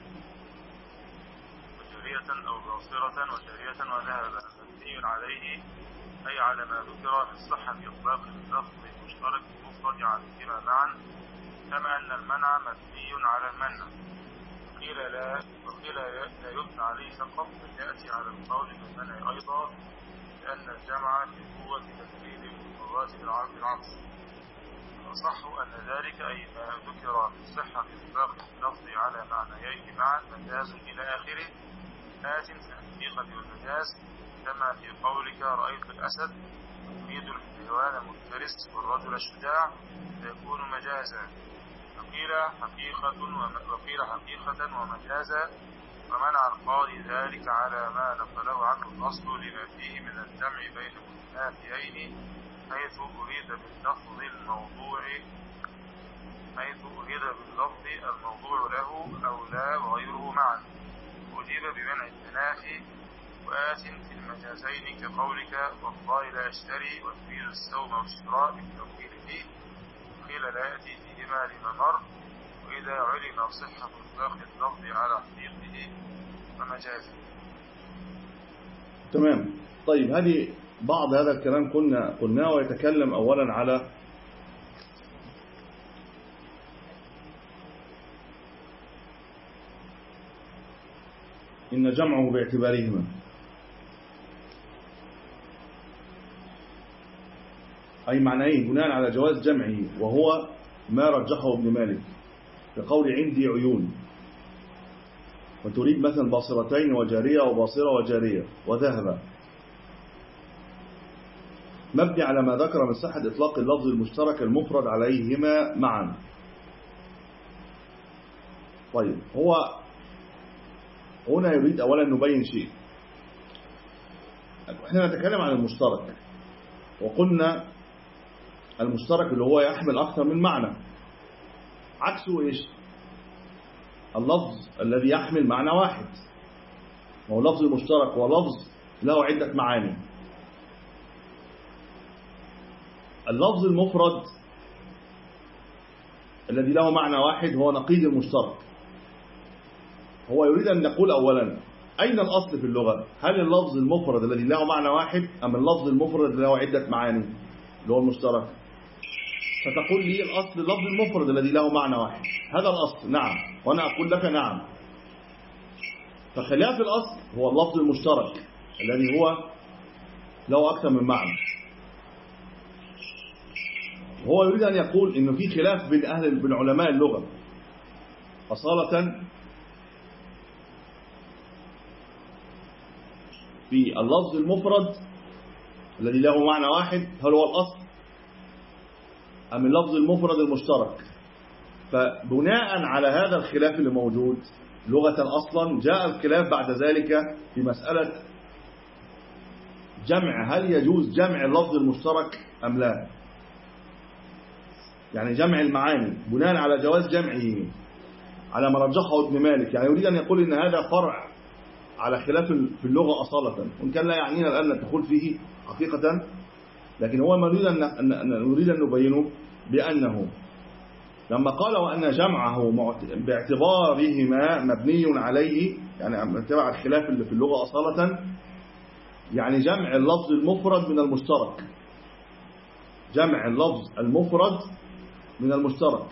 وجارية أو باصرة وجارية وذهبا مبني عليه أي على ما ذكر من صحة إطلاق اللفظ المشترك المفرد عليهما معا، كما أن المنع مبني على المنع. وقيل لا وقيل لا يبنى عليه فقط، بل يأتي على القول بالمنع أيضا، لأن الجمع في قوة تفريد المفردات بالعكس. الأصح أن ذلك أي ما ذكر من صحة إطلاق اللفظ على معنيين معا مجاز إلى آخره آت في الحقيقة والمجاز، كما في قولك رأيت الأسد تريد الحيوان المفترس والرجل الشجاع فيكون مجازا. وقيل حقيقة وقيل حقيقة ومجازا، ومنع القاضي ذلك على ما نقله عنه الأصل لما فيه من الجمع بين المتنافيين، حيث أريد باللفظ الموضوع حيث أريد باللفظ الموضوع له أو لا وغيره معا، أجيب بمنع التنافي. وآت في المجازين كقولك والله لا أشتري وتريد السوم والشراء بالتوكيل فيه، قيل لا يأتي فيهما لممر، وإذا علم صحة إطلاق اللفظ على حقيقته ومجازه. تمام. طيب هذه بعض هذا الكلام كنا قلناه، ويتكلم أولا على إن جمعه باعتبارهما، أي معناه بناء على جواز جمعه، وهو ما رجحه ابن مالك كقول عندي عيون وتريد مثلا باصرتين وجارية وباصرة وجارية وذهب، مبني على ما ذكر من صحة إطلاق اللفظ المشترك المفرد عليهما معا. طيب هو هنا يريد أولا نبين شيء. احنا نتكلم عن المشترك، وقلنا المشترك اللي هو يحمل أكثر من معنى، عكسه إيش؟ اللفظ الذي يحمل معنى واحد. هو لفظ المشترك ولفظ له عدة معاني. اللفظ المفرد الذي له معنى واحد هو نقيض المشترك. هو يريد أن نقول أولا أين الأصل في اللغة؟ هل اللفظ المفرد الذي له معنى واحد أم اللفظ المفرد الذي له عدة معاني اللي هو المشترك؟ فتقول لي الأصل اللفظ المفرد الذي له معنى واحد، هذا الأصل. نعم، وأنا أقول لك نعم. فخلاف الأصل هو اللفظ المشترك الذي هو له أكثر من معنى. هو يريد أن يقول إنه في خلاف بين أهل بين علماء اللغة أصالة في اللفظ المفرد الذي له معنى واحد، هل هو الأصل أم اللفظ المفرد المشترك؟ فبناء على هذا الخلاف اللي موجود لغة أصلا جاء الخلاف بعد ذلك في مسألة جمع، هل يجوز جمع اللفظ المشترك أم لا؟ يعني جمع المعاني بناء على جواز جمعه على ما رجحه ابن مالك. يعني يريد أن يقول إن هذا فرع على خلاف في اللغة أصالة، وإن كان لا يعنينا الآن ندخل فيه حقيقة، لكن هو ما نريد أن نريد أن نبينه بأنه لما قال وأن جمعه باعتبارهما مبني عليه، يعني اتبع الخلاف اللي في اللغة أصالة، يعني جمع اللفظ المفرد من المشترك، جمع اللفظ المفرد من المشترك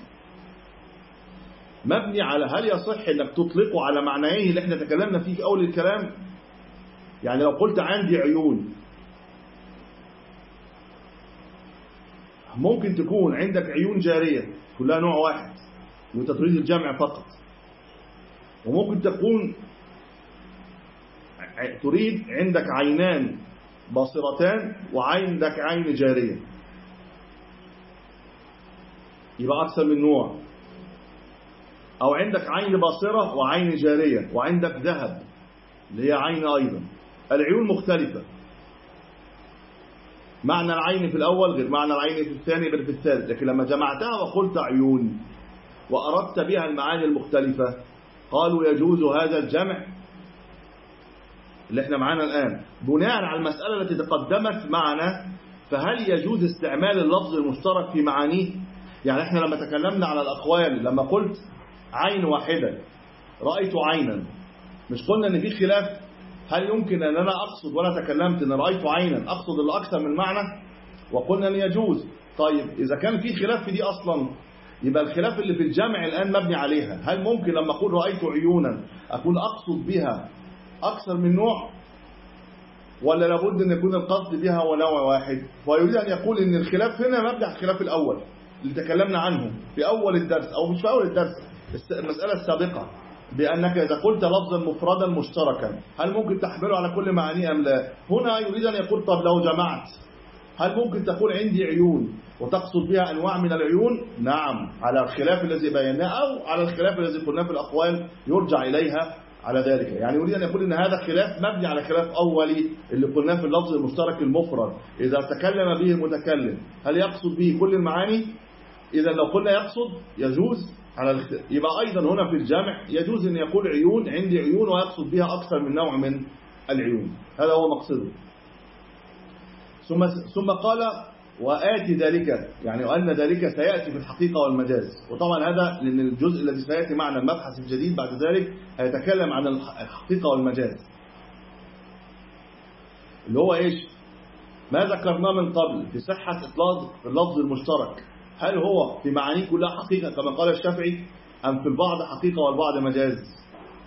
مبني على هل يصح انك تطلقه على معنيه اللي احنا تكلمنا فيه في اول الكلام. يعني لو قلت عندي عيون، ممكن تكون عندك عيون جارية كلها نوع واحد وانت تريد الجمع فقط، وممكن تكون تريد عندك عينان باصرتان وعندك عين جارية، يبقى أكثر من نوع. أو عندك عين باصرة وعين جارية وعندك ذهب اللي هي عين أيضا. العيون مختلفة، معنى العين في الأول غير معنى العين في الثاني غير في الثالث، لكن لما جمعتها وقلت عيون وأردت بها المعاني المختلفة قالوا يجوز هذا الجمع اللي احنا معانا الآن بناء على المسألة التي تقدمت معنا. فهل يجوز استعمال اللفظ المشترك في معانيه؟ يعني احنا لما تكلمنا على الأقوال، لما قلت عين واحدة رأيت عينا، مش قلنا ان في خلاف هل يمكن ان انا اقصد وانا تكلمت ان رأيت عينا اقصد الاكثر من معنى، وقلنا ان يجوز. طيب اذا كان في خلاف في دي اصلا، يبقى الخلاف اللي في الجمع الان مبني عليها. هل ممكن لما اقول رأيت عيونا اكون اقصد بها اكثر من نوع، ولا لابد ان يكون القصد بها هو نوع واحد؟ ويريد ان يقول ان الخلاف هنا مبني على الخلاف الاول اللي تكلمنا عنه في اول الدرس، او مش في اول الدرس، المسألة السابقة، بأنك إذا قلت لفظا مفردا مشتركا هل ممكن تحمله على كل معانيه أم لا؟ هنا يريد أن يقول طب لو جمعت هل ممكن تقول عندي عيون وتقصد بها أنواع من العيون؟ نعم، على الخلاف الذي بيناه أو على الخلاف الذي قلناه في الأقوال يرجع إليها على ذلك. يعني يريد أن يقول أن هذا خلاف مبني على خلاف أولي اللي قلناه في اللفظ المشترك المفرد، إذا تكلم به المتكلم هل يقصد به كل المعاني؟ إذا لو قلنا يقصد يجوز على الخ... يبقى أيضا هنا في الجامع يجوز أن يقول عيون عندي عيون ويقصد بها أكثر من نوع من العيون، هذا هو مقصده. ثم ثم قال وآتي ذلك، يعني وأن ذلك سيأتي في الحقيقة والمجاز. وطبعا هذا لأن الجزء الذي سيأتي معنا المبحث الجديد بعد ذلك هيتكلم عن الحقيقة والمجاز، اللي هو إيش؟ ما ذكرناه من قبل في صحة إطلاق اللفظ المشترك، هل هو في معانيه كلها حقيقة كما قال الشافعي أم في البعض حقيقة والبعض مجاز؟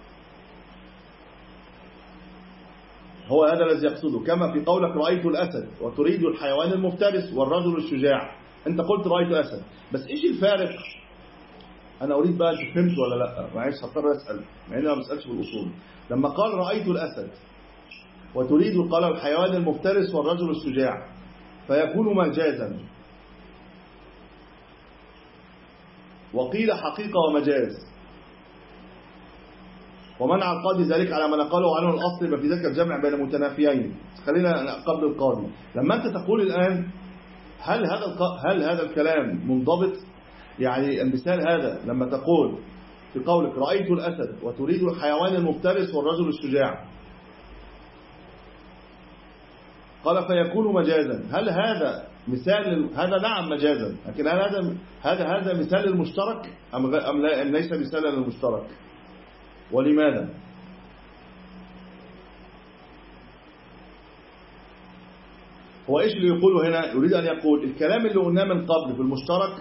هو هذا الذي يقصده، كما في قولك رأيت الأسد وتريد الحيوان المفترس والرجل الشجاع. أنت قلت رأيت أسد، بس إيش الفارق؟ أنا أريد بقى فهمت ولا لا، معيش هضطر أسأل مع إني ما بسألش بالأصول. لما قال رأيت الأسد وتريد قال الحيوان المفترس والرجل الشجاع فيكون مجازا، وقيل حقيقة ومجاز. ومنع القاضي ذلك على ما نقله عنه الأصل يبقى في ذلك الجمع بين متنافيين. خلينا قبل القاضي، لما أنت تقول الآن هل هذا هل هذا الكلام منضبط؟ يعني المثال هذا لما تقول في قولك رأيت الأسد وتريد الحيوان المفترس والرجل الشجاع، قال فيكون مجازا. هل هذا مثال؟ هذا نعم مجازا، لكن هل هذا هذا هذا مثال للمشترك أم أم لا أم ليس مثالا للمشترك؟ ولماذا؟ هو ايش اللي يقوله هنا؟ يريد ان يقول الكلام اللي قلناه من قبل في المشترك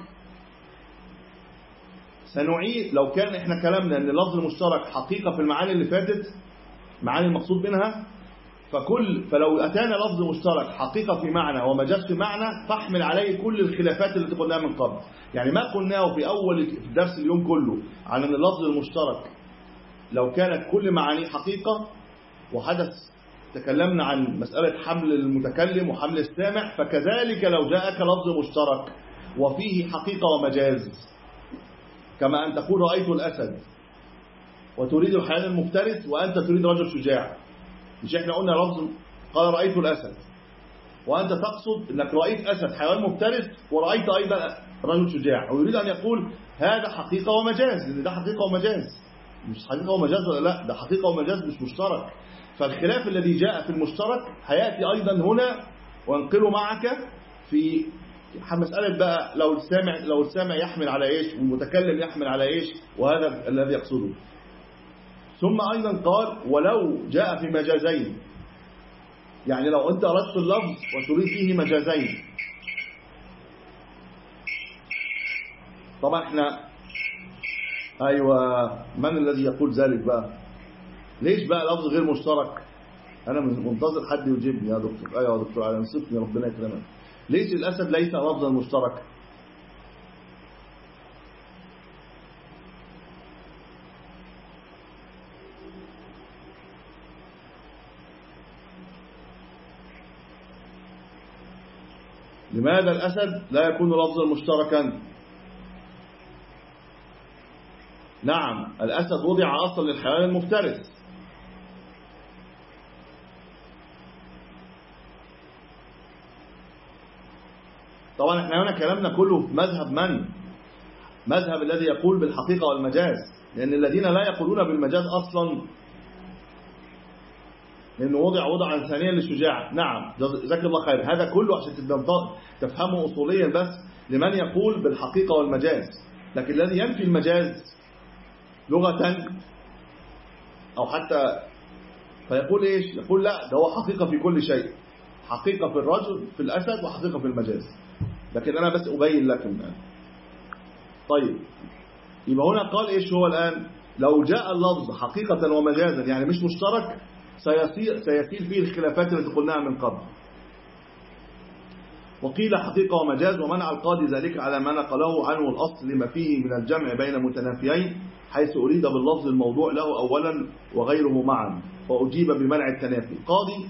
سنعيد. لو كان احنا كلامنا ان اللفظ المشترك حقيقة في المعاني اللي فاتت، معاني المقصود منها، فكل فلو اتانا لفظ مشترك حقيقة في معنى ومجاز في معنى فاحمل عليه كل الخلافات اللي قلناها من قبل. يعني ما قلناه في اول الدرس اليوم كله عن ان اللفظ المشترك لو كانت كل معانيه حقيقة وحدث تكلمنا عن مسألة حمل المتكلم وحمل السامع، فكذلك لو جاءك لفظ مشترك وفيه حقيقة ومجاز، كما أن تقول رأيت الأسد وتريد الحيوان المفترس وأنت تريد رجل شجاع. مش احنا قلنا لفظ قال رأيت الأسد وأنت تقصد أنك رأيت أسد حيوان مفترس ورأيت أيضا رجل شجاع، ويريد أن يقول هذا حقيقة ومجاز، لأن ده حقيقة ومجاز. مش حقيقة ومجاز ولا لا، ده حقيقة ومجاز مش مشترك. فالخلاف الذي جاء في المشترك هيأتي أيضا هنا وانقله معك في مسألة بقى لو السامع لو السامع يحمل على إيش والمتكلم يحمل على إيش، وهذا الذي يقصده. ثم أيضا قال ولو جاء في مجازين، يعني لو أنت أردت اللفظ وتريد فيه مجازين. طبعا احنا أيوة، من الذي يقول ذلك بقى؟ ليش بقى لفظ غير مشترك؟ أنا منتظر حد يجيبني يا دكتور. أيوة يا دكتور، على نصفني ربنا يكرمك. ليش الأسد ليس لفظا مشترك؟ لماذا الأسد لا يكون لفظا مشتركا؟ نعم، الأسد وضع أصلا للحيوان المفترس. طبعا احنا هنا كلامنا كله في مذهب من؟ مذهب الذي يقول بالحقيقة والمجاز، لأن الذين لا يقولون بالمجاز أصلا لأنه وضع وضعا ثانيا للشجاع. نعم جزاك الله خير، هذا كله عشان تفهموا أصوليا بس لمن يقول بالحقيقة والمجاز. لكن الذي ينفي المجاز لغة أو حتى فيقول إيش؟ يقول لا ده هو حقيقة في كل شيء، حقيقة في الرجل في الأسد وحقيقة في المجاز. لكن أنا بس أبين لكم الآن. طيب يبقى هنا قال إيش هو الآن؟ لو جاء اللفظ حقيقة ومجازا يعني مش مشترك سيصير سيسير فيه الخلافات التي قلناها من قبل. وقيل حقيقة ومجاز، ومنع القاضي ذلك على ما نقله عنه الأصل لما فيه من الجمع بين متنافيين، حيث أريد باللفظ الموضوع له أولا وغيره معا، وأجيب بمنع التنافي. القاضي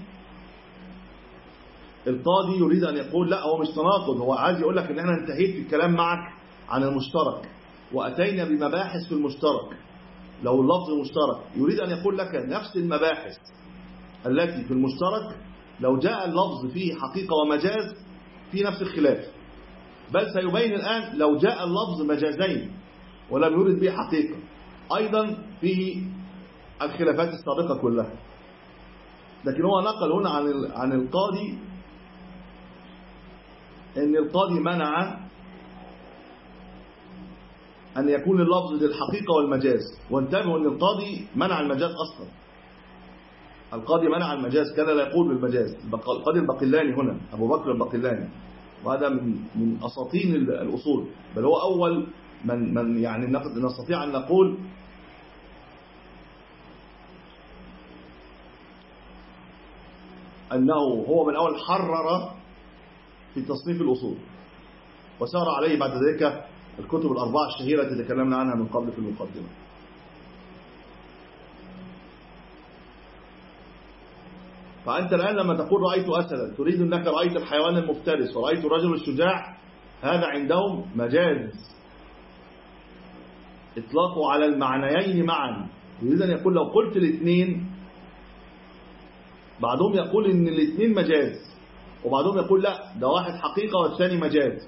القاضي يريد أن يقول لا هو مش تناقض، هو عايز يقول لك إن احنا انتهيت في الكلام معك عن المشترك وأتينا بمباحث في المشترك. لو اللفظ مشترك يريد أن يقول لك نفس المباحث التي في المشترك لو جاء اللفظ فيه حقيقة ومجاز في نفس الخلاف، بل سيبين الآن لو جاء اللفظ مجازين ولم يرد به حقيقة أيضا فيه الخلافات السابقة كلها. لكن هو نقل هنا عن عن القاضي ان القاضي منع ان يكون اللفظ للحقيقة والمجاز. وانتبهوا ان القاضي منع المجاز اصلا، القاضي منع المجاز، كان لا يقول بالمجاز. القاضي الباقلاني هنا ابو بكر الباقلاني، وهذا من من اساطين الاصول، بل هو اول من من يعني نستطيع ان نقول انه هو من اول حرر في تصنيف الأصول، وسار عليه بعد ذلك الكتب الأربعة الشهيرة التي تكلمنا عنها من قبل في المقدمة. فأنت الآن لما تقول رأيت أسدا تريد أنك رأيت الحيوان المفترس ورأيت الرجل الشجاع، هذا عندهم مجاز إطلاقه على المعنيين معا. يريد أن يقول لو قلت الاثنين، بعضهم يقول إن الاثنين مجاز، وبعضهم يقول لا ده واحد حقيقة والثاني مجاز.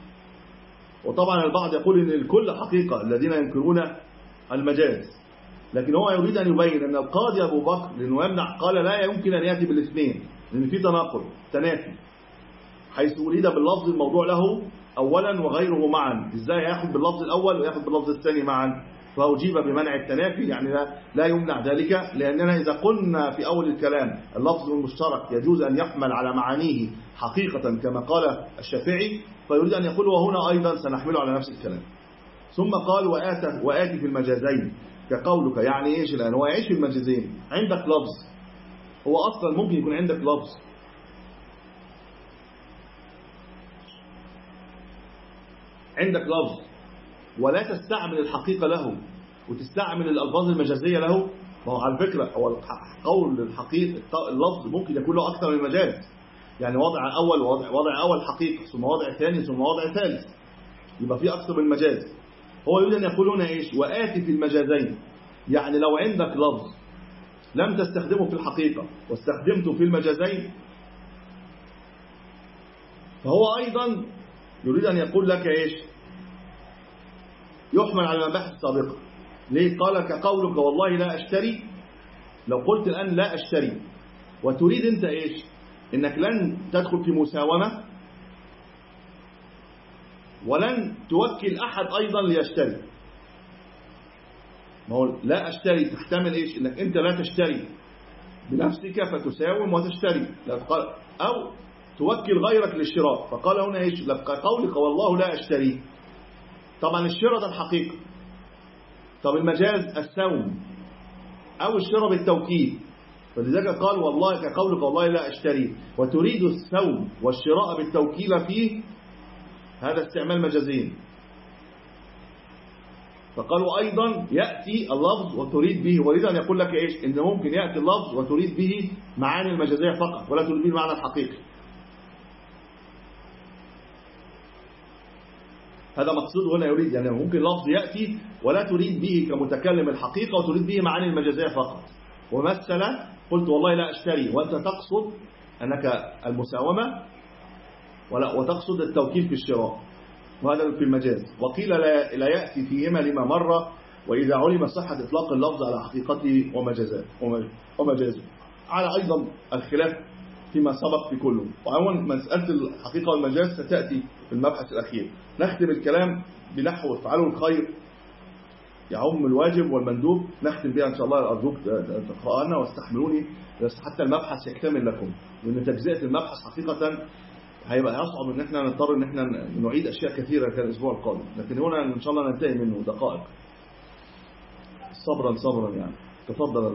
وطبعا البعض يقول ان الكل حقيقة الذين ينكرون المجاز. لكن هو يريد أن يبين أن القاضي أبو بكر لأنه يمنع قال لا يمكن أن يأتي بالاثنين لأن في تناقض تنافي، حيث أريد باللفظ الموضوع له أولا وغيره معا، إزاي يأخذ باللفظ الأول ويأخذ باللفظ الثاني معا؟ فأجيب بمنع التنافي، يعني لا, لا يمنع ذلك، لأننا إذا قلنا في أول الكلام اللفظ المشترك يجوز أن يحمل على معانيه حقيقة كما قال الشافعي، فيريد أن يقول وهنا أيضا سنحمله على نفس الكلام. ثم قال وآتي, وآتي في المجازين كقولك، يعني إيش الآن؟ هو يعيش في المجازين، عندك لفظ، هو أصلا ممكن يكون عندك لفظ عندك لفظ ولا تستعمل الحقيقة له وتستعمل الألفاظ المجازية له. ما هو على فكرة هو قول الحقيقة اللفظ ممكن يكون له أكثر من مجاز، يعني وضع أول وضع, وضع أول حقيقة ثم وضع ثاني ثم وضع ثالث، يبقى في أكثر من مجاز. هو يريد أن يقول هنا إيش؟ وآتي في المجازين، يعني لو عندك لفظ لم تستخدمه في الحقيقة واستخدمته في المجازين فهو أيضا يريد أن يقول لك إيش؟ يحمل على المباحث السابقة. ليه؟ قال كقولك والله لا أشتري، لو قلت الآن لا أشتري وتريد أنت إيش؟ إنك لن تدخل في مساومة ولن توكل أحد أيضا ليشتري. ما هو لا أشتري تحتمل إيش؟ إنك أنت لا تشتري بنفسك فتساوم وتشتري، أو توكل غيرك للشراء. فقال هنا إيش؟ لقى قولك والله لا أشتري، طبعا الشراء ده الحقيقة. طب المجاز السوم أو الشراء بالتوكيد، فلذلك قال والله كقولك والله لا أشتري وتريد السوم والشراء بالتوكيل فيه، هذا استعمال مجازين. فقالوا أيضا يأتي اللفظ وتريد به، وريد أن يقول لك إيش؟ إن ممكن يأتي اللفظ وتريد به معاني المجازية فقط ولا تريد به المعنى الحقيقي. هذا مقصود هنا، يريد يعني ممكن لفظ يأتي ولا تريد به كمتكلم الحقيقة وتريد به معاني المجازية فقط. ومثل قلت والله لا أشتري وأنت تقصد أنك المساومة ولا وتقصد التوكيل في الشراء، وهذا في المجاز. وقيل لا, لا يأتي فيهما لما مر وإذا علم صحة إطلاق اللفظ على حقيقته ومجازه ومجازه على أيضا الخلاف فيما سبق في كله. وعموما مسألة الحقيقة والمجاز ستأتي في المبحث الأخير. نختم الكلام بنحو افعلوا الخير يعم الواجب والمندوب، نختم بها إن شاء الله. أرجوك تقرأنا واستحملوني حتى المبحث يكتمل لكم، لأن تجزئة المبحث حقيقة هيبقى يصعب ان احنا نضطر ان احنا نعيد اشياء كثيرة كان الاسبوع القادم، لكن هنا ان شاء الله ننتهي منه دقائق. صبرا صبرا يعني. تفضل.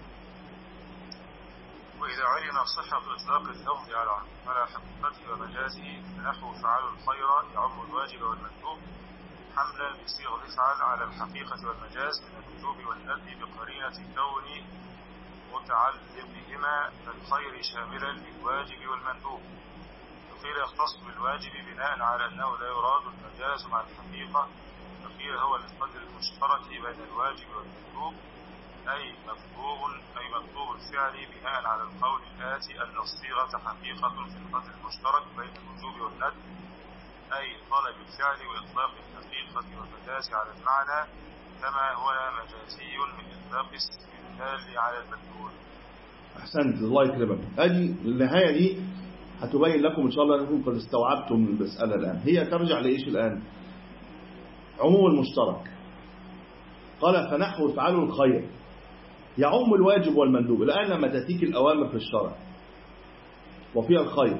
وإذا علم صحة إطلاق اللفظ على حقيقته ومجازه نحو فعلوا الخير يعم الواجب والمندوب حملا بصيغة افعل على الحقيقة والمجاز من الوجوب والندب بقرينة كون متعلقهما بالخير شاملا للواجب والمندوب. وقيل يختص بالواجب بناء على أنه لا يراد المجاز مع الحقيقة، وقيل هو للقدر المشترك بين الواجب والمندوب أي مطلوب أي مطلوب الفعل بناء على القول الآتي أن الصيغة حقيقة في القدر المشترك بين الوجوب والندب، أي طلب الفعل وإطلاق الحقيقة والمجاز على المعنى كما هو مجازي من إطلاق الدال على المدلول. أحسنت الله يكرمك. أدي النهاية دي هتبين لكم إن شاء الله أنكم قد استوعبتم المسألة الآن. هي ترجع لإيش الآن؟ عموم المشترك. قال فنحو افعلوا الخير يعم الواجب والمندوب. الآن لما تأتيك الأوامر في الشرع وفيها الخير،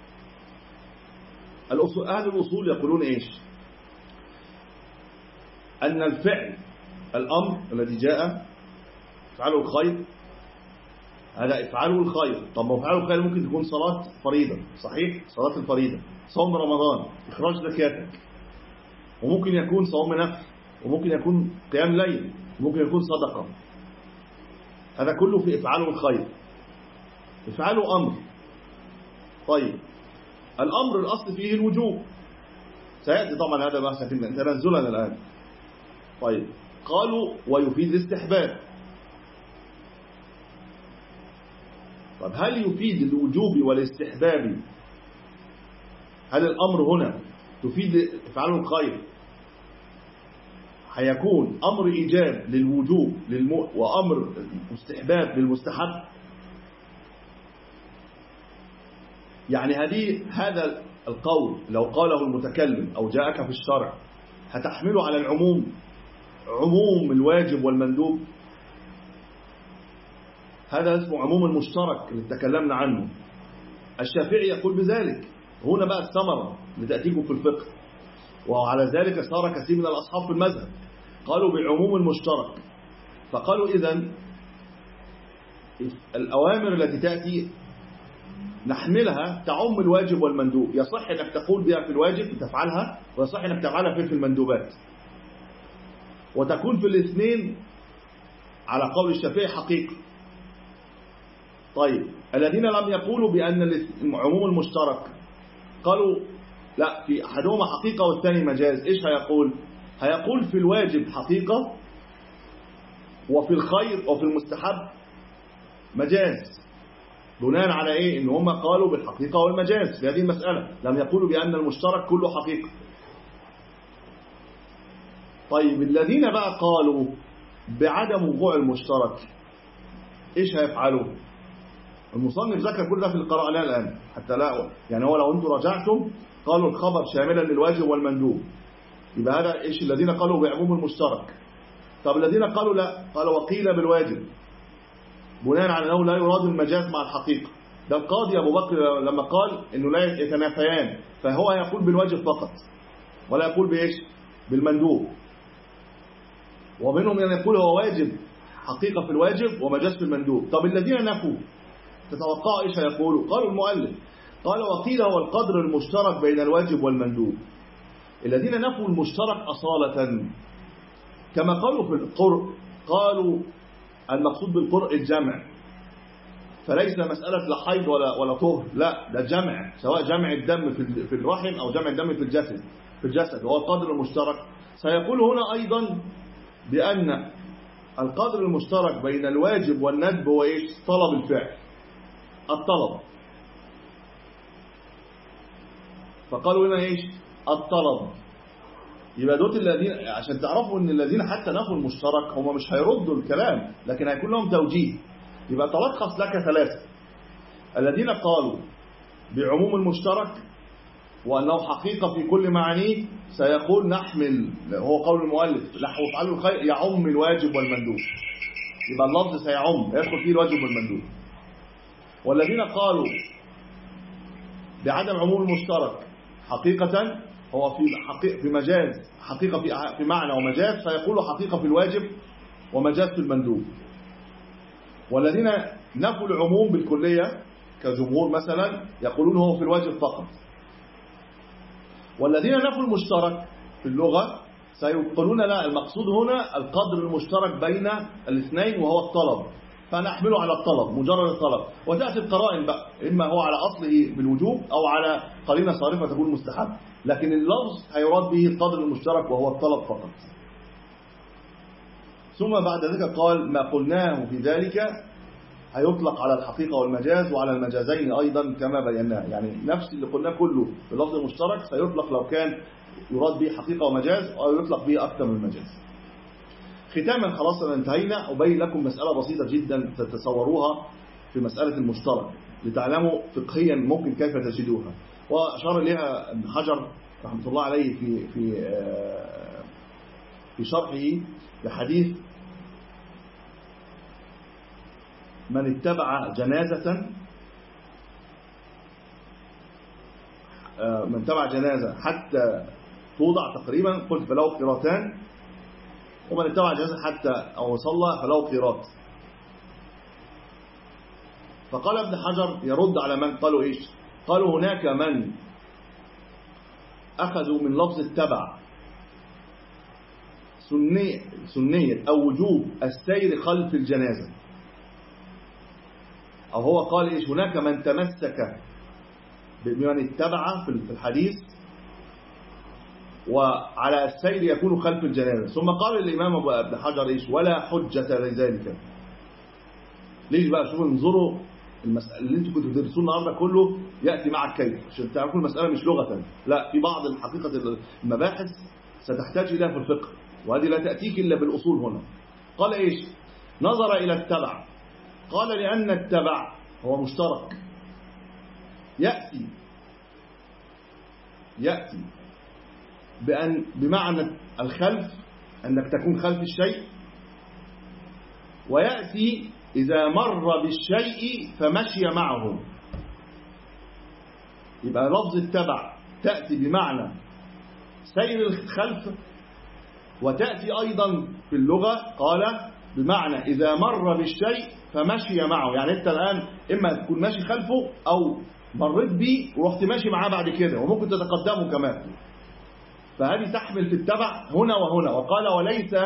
الأصول أهل الأصول يقولون إيش؟ أن الفعل الأمر الذي جاء افعلوا الخير، هذا افعلوا الخير. طب ما افعلوا الخير ممكن تكون صلاة فريضة، صحيح؟ صلاة الفريضة، صوم رمضان، إخراج زكاتك، وممكن يكون صوم نفل، وممكن يكون قيام ليل، وممكن يكون صدقة. هذا كله في افعلوا الخير. افعلوا أمر. طيب الأمر الأصل فيه الوجوب، سيأتي طبعا هذا بحث تنزلا الآن. طيب قالوا ويفيد الاستحباب. طب هل يفيد الوجوب والاستحباب؟ هل الأمر هنا تفيد افعلوا الخير هيكون أمر إيجاب للوجوب للم... وأمر استحباب للمستحب. يعني هذه هذا القول لو قاله المتكلم أو جاءك في الشرع هتحمله على العموم، عموم الواجب والمندوب. هذا اسمه عموم المشترك اللي تكلمنا عنه. الشافعي يقول بذلك. هنا بقى الثمرة لتأتيكم في الفقه، وعلى ذلك صار كثير من الأصحاب في المذهب قالوا بعموم المشترك. فقالوا إذن الأوامر التي تأتي نحملها تعم الواجب والمندوب. يصح أنك تقول بها في الواجب تفعلها، ويصح أنك تفعلها في المندوبات، وتكون في الاثنين على قول الشافعي حقيقة. طيب الذين لم يقولوا بأن العموم المشترك قالوا لا، في أحدهما حقيقة والثاني مجاز. إيش هيقول؟ هيقول في الواجب حقيقة، وفي الخير وفي المستحب مجاز. بناء على إيه؟ إن هم قالوا بالحقيقة والمجاز في هذه المسألة، لم يقولوا بأن المشترك كله حقيقة. طيب الذين بقى قالوا بعدم وقوع المشترك إيش هيفعلوا؟ المصنف ذكر كل ده في القراءة الآن حتى لا يعني هو لو أنتم رجعتم قالوا الخبر شاملا للواجب والمندوب، يبقى هذا إيش الذين قالوا بعموم المشترك. طب الذين قالوا لا، قالوا وقيل بالواجب بناء على أنه لا يراد المجاز مع الحقيقة. ده القاضي أبو بكر لما قال أنه لا يتنافيان، فهو يقول بالواجب فقط ولا يقول بإيش؟ بالمندوب. ومنهم من يقول هو واجب حقيقة في الواجب ومجاز في المندوب. طب الذين نفوا تتوقعوا إيش هيقولوا؟ قالوا المؤلف قال وقيل هو القدر المشترك بين الواجب والمندوب. الذين نفوا المشترك أصالة كما قالوا في القرء، قالوا المقصود بالقرء الجمع، فليس مسألة لا حيض ولا ولا طهر، لا ده جمع، سواء جمع الدم في في الرحم أو جمع الدم في الجسد في الجسد وهو القدر المشترك. سيقول هنا أيضا بأن القدر المشترك بين الواجب والندب هو إيش؟ طلب الفعل، الطلب. فقالوا هنا إيش؟ الطلب. يبقى دوت الذين عشان تعرفوا ان الذين حتى نفوا المشترك هم مش هيردوا الكلام، لكن هيكون لهم توجيه. يبقى تلخص لك ثلاثة: الذين قالوا بعموم المشترك وأنه حقيقة في كل معانيه سيقول نحمل، هو قول المؤلف نحو افعلوا الخير يعم الواجب والمندوب، يبقى اللفظ سيعم يدخل فيه الواجب والمندوب. والذين قالوا بعدم عموم المشترك حقيقة هو في حقيقة في مجاز، حقيقة في في معنى ومجاز، فيقول حقيقة في الواجب ومجاز في المندوب. والذين نفوا العموم بالكلية كجمهور مثلا يقولون هو في الواجب فقط. والذين نفوا المشترك في اللغة سيقولون لا، المقصود هنا القدر المشترك بين الاثنين وهو الطلب، فنحمله على الطلب مجرد الطلب. وتأتي القرائن بقى، إما هو على أصله بالوجوب أو على قرينة صارفة تكون مستحب، لكن اللفظ هيراد به القدر المشترك وهو الطلب فقط. ثم بعد ذلك قال ما قلناه في ذلك هيطلق على الحقيقة والمجاز وعلى المجازين أيضا كما بيناه، يعني نفس اللي قلناه كله في اللفظ المشترك سيطلق لو كان يراد به حقيقة ومجاز أو يطلق به أكثر من مجاز. ختاما خلاص انتهينا، أبين لكم مسألة بسيطة جدا تتصوروها في مسألة المشترك لتعلموا فقهيا ممكن كيف تجدوها. وأشار إليها ابن حجر رحمة الله عليه في في في شرحه لحديث من اتبع جنازة من اتبع جنازة حتى توضع تقريبا قلت فله قيراتان، ومن اتبع جنازة حتى أو صلى فله قيرات. فقال ابن حجر يرد على من قالوا إيش؟ قالوا هناك من أخذوا من لفظ التبع سنية, سنية أو وجوب السير خلف الجنازة، أو هو قال إيش؟ هناك من تمسك بمن اتبع في الحديث وعلى السير يكون خلف الجنازة. ثم قال الإمام ابن حجر إيش؟ ولا حجة لذلك. ليش بقى؟ شوفوا انظروا المسألة اللي انتوا كنتوا بتدرسوه النهارده كله يأتي معك كيف عشان تعرفوا المسألة مش لغة، لا في بعض الحقيقة المباحث ستحتاج إليها في الفقه، وهذه لا تأتيك إلا بالأصول هنا. قال إيش؟ نظر إلى التبع، قال لأن التبع هو مشترك يأتي يأتي بأن بمعنى الخلف، أنك تكون خلف الشيء، ويأتي إذا مر بالشيء فمشي معه. يبقى لفظ التبع تأتي بمعنى سير الخلف، وتأتي أيضا في اللغة قال بمعنى إذا مر بالشيء فمشي معه. يعني أنت الآن إما تكون ماشي خلفه أو مريت بيه ورحت ماشي معاه بعد كده، وممكن تتقدمه كمان. فهذه تحمل في التبع هنا وهنا. وقال وليس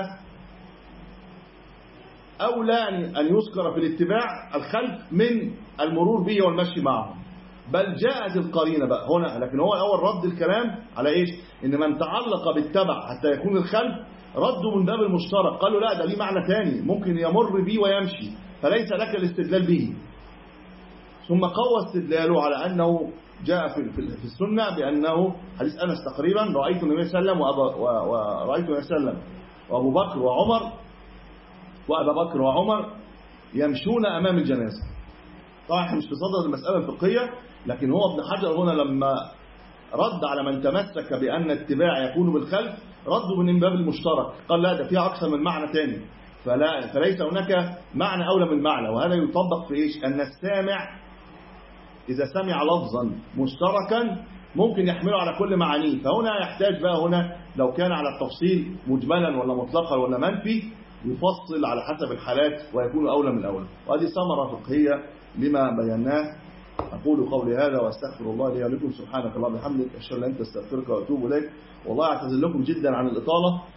أولى أن يذكر في الاتباع الخلف من المرور به والمشي معه، بل جاءت القرينة بقى هنا. لكن هو أول رد الكلام على إيش؟ إن من تعلق بالتبع حتى يكون الخلف رده من باب المشترك. قالوا لا، ده ليه معنى ثاني، ممكن يمر به ويمشي، فليس لك الاستدلال به. ثم قوى استدلاله على أنه جاء في في السنة بأنه حديث أنس تقريبا، رأيت النبي صلى الله عليه وسلم ورأيت النبي صلى الله عليه وسلم وأبو بكر وعمر وأبا بكر وعمر يمشون أمام الجنازة. طبعا احنا مش في صدد المسألة الفقهية، لكن هو ابن حجر هنا لما رد على من تمسك بأن الاتباع يكون بالخلف رده من باب المشترك. قال لا، ده فيها أكثر من معنى ثاني، فلا فليس هناك معنى أولى من معنى. وهذا يطبق في إيش؟ أن السامع إذا سمع لفظا مشتركا ممكن يحمله على كل معانيه. فهنا يحتاج بقى هنا لو كان على التفصيل مجملا ولا مطلقا ولا منفي يفصل على حسب الحالات ويكون أولى من أولى. وهذه ثمرة فقهية لما بيناه. أقول قولي هذا وأستغفر الله لي ولكم. سبحانك اللهم وبحمدك، أشهد أن لا إله إلا أنت، أستغفرك وأتوب إليك. والله أعتذر لكم جدا عن الإطالة،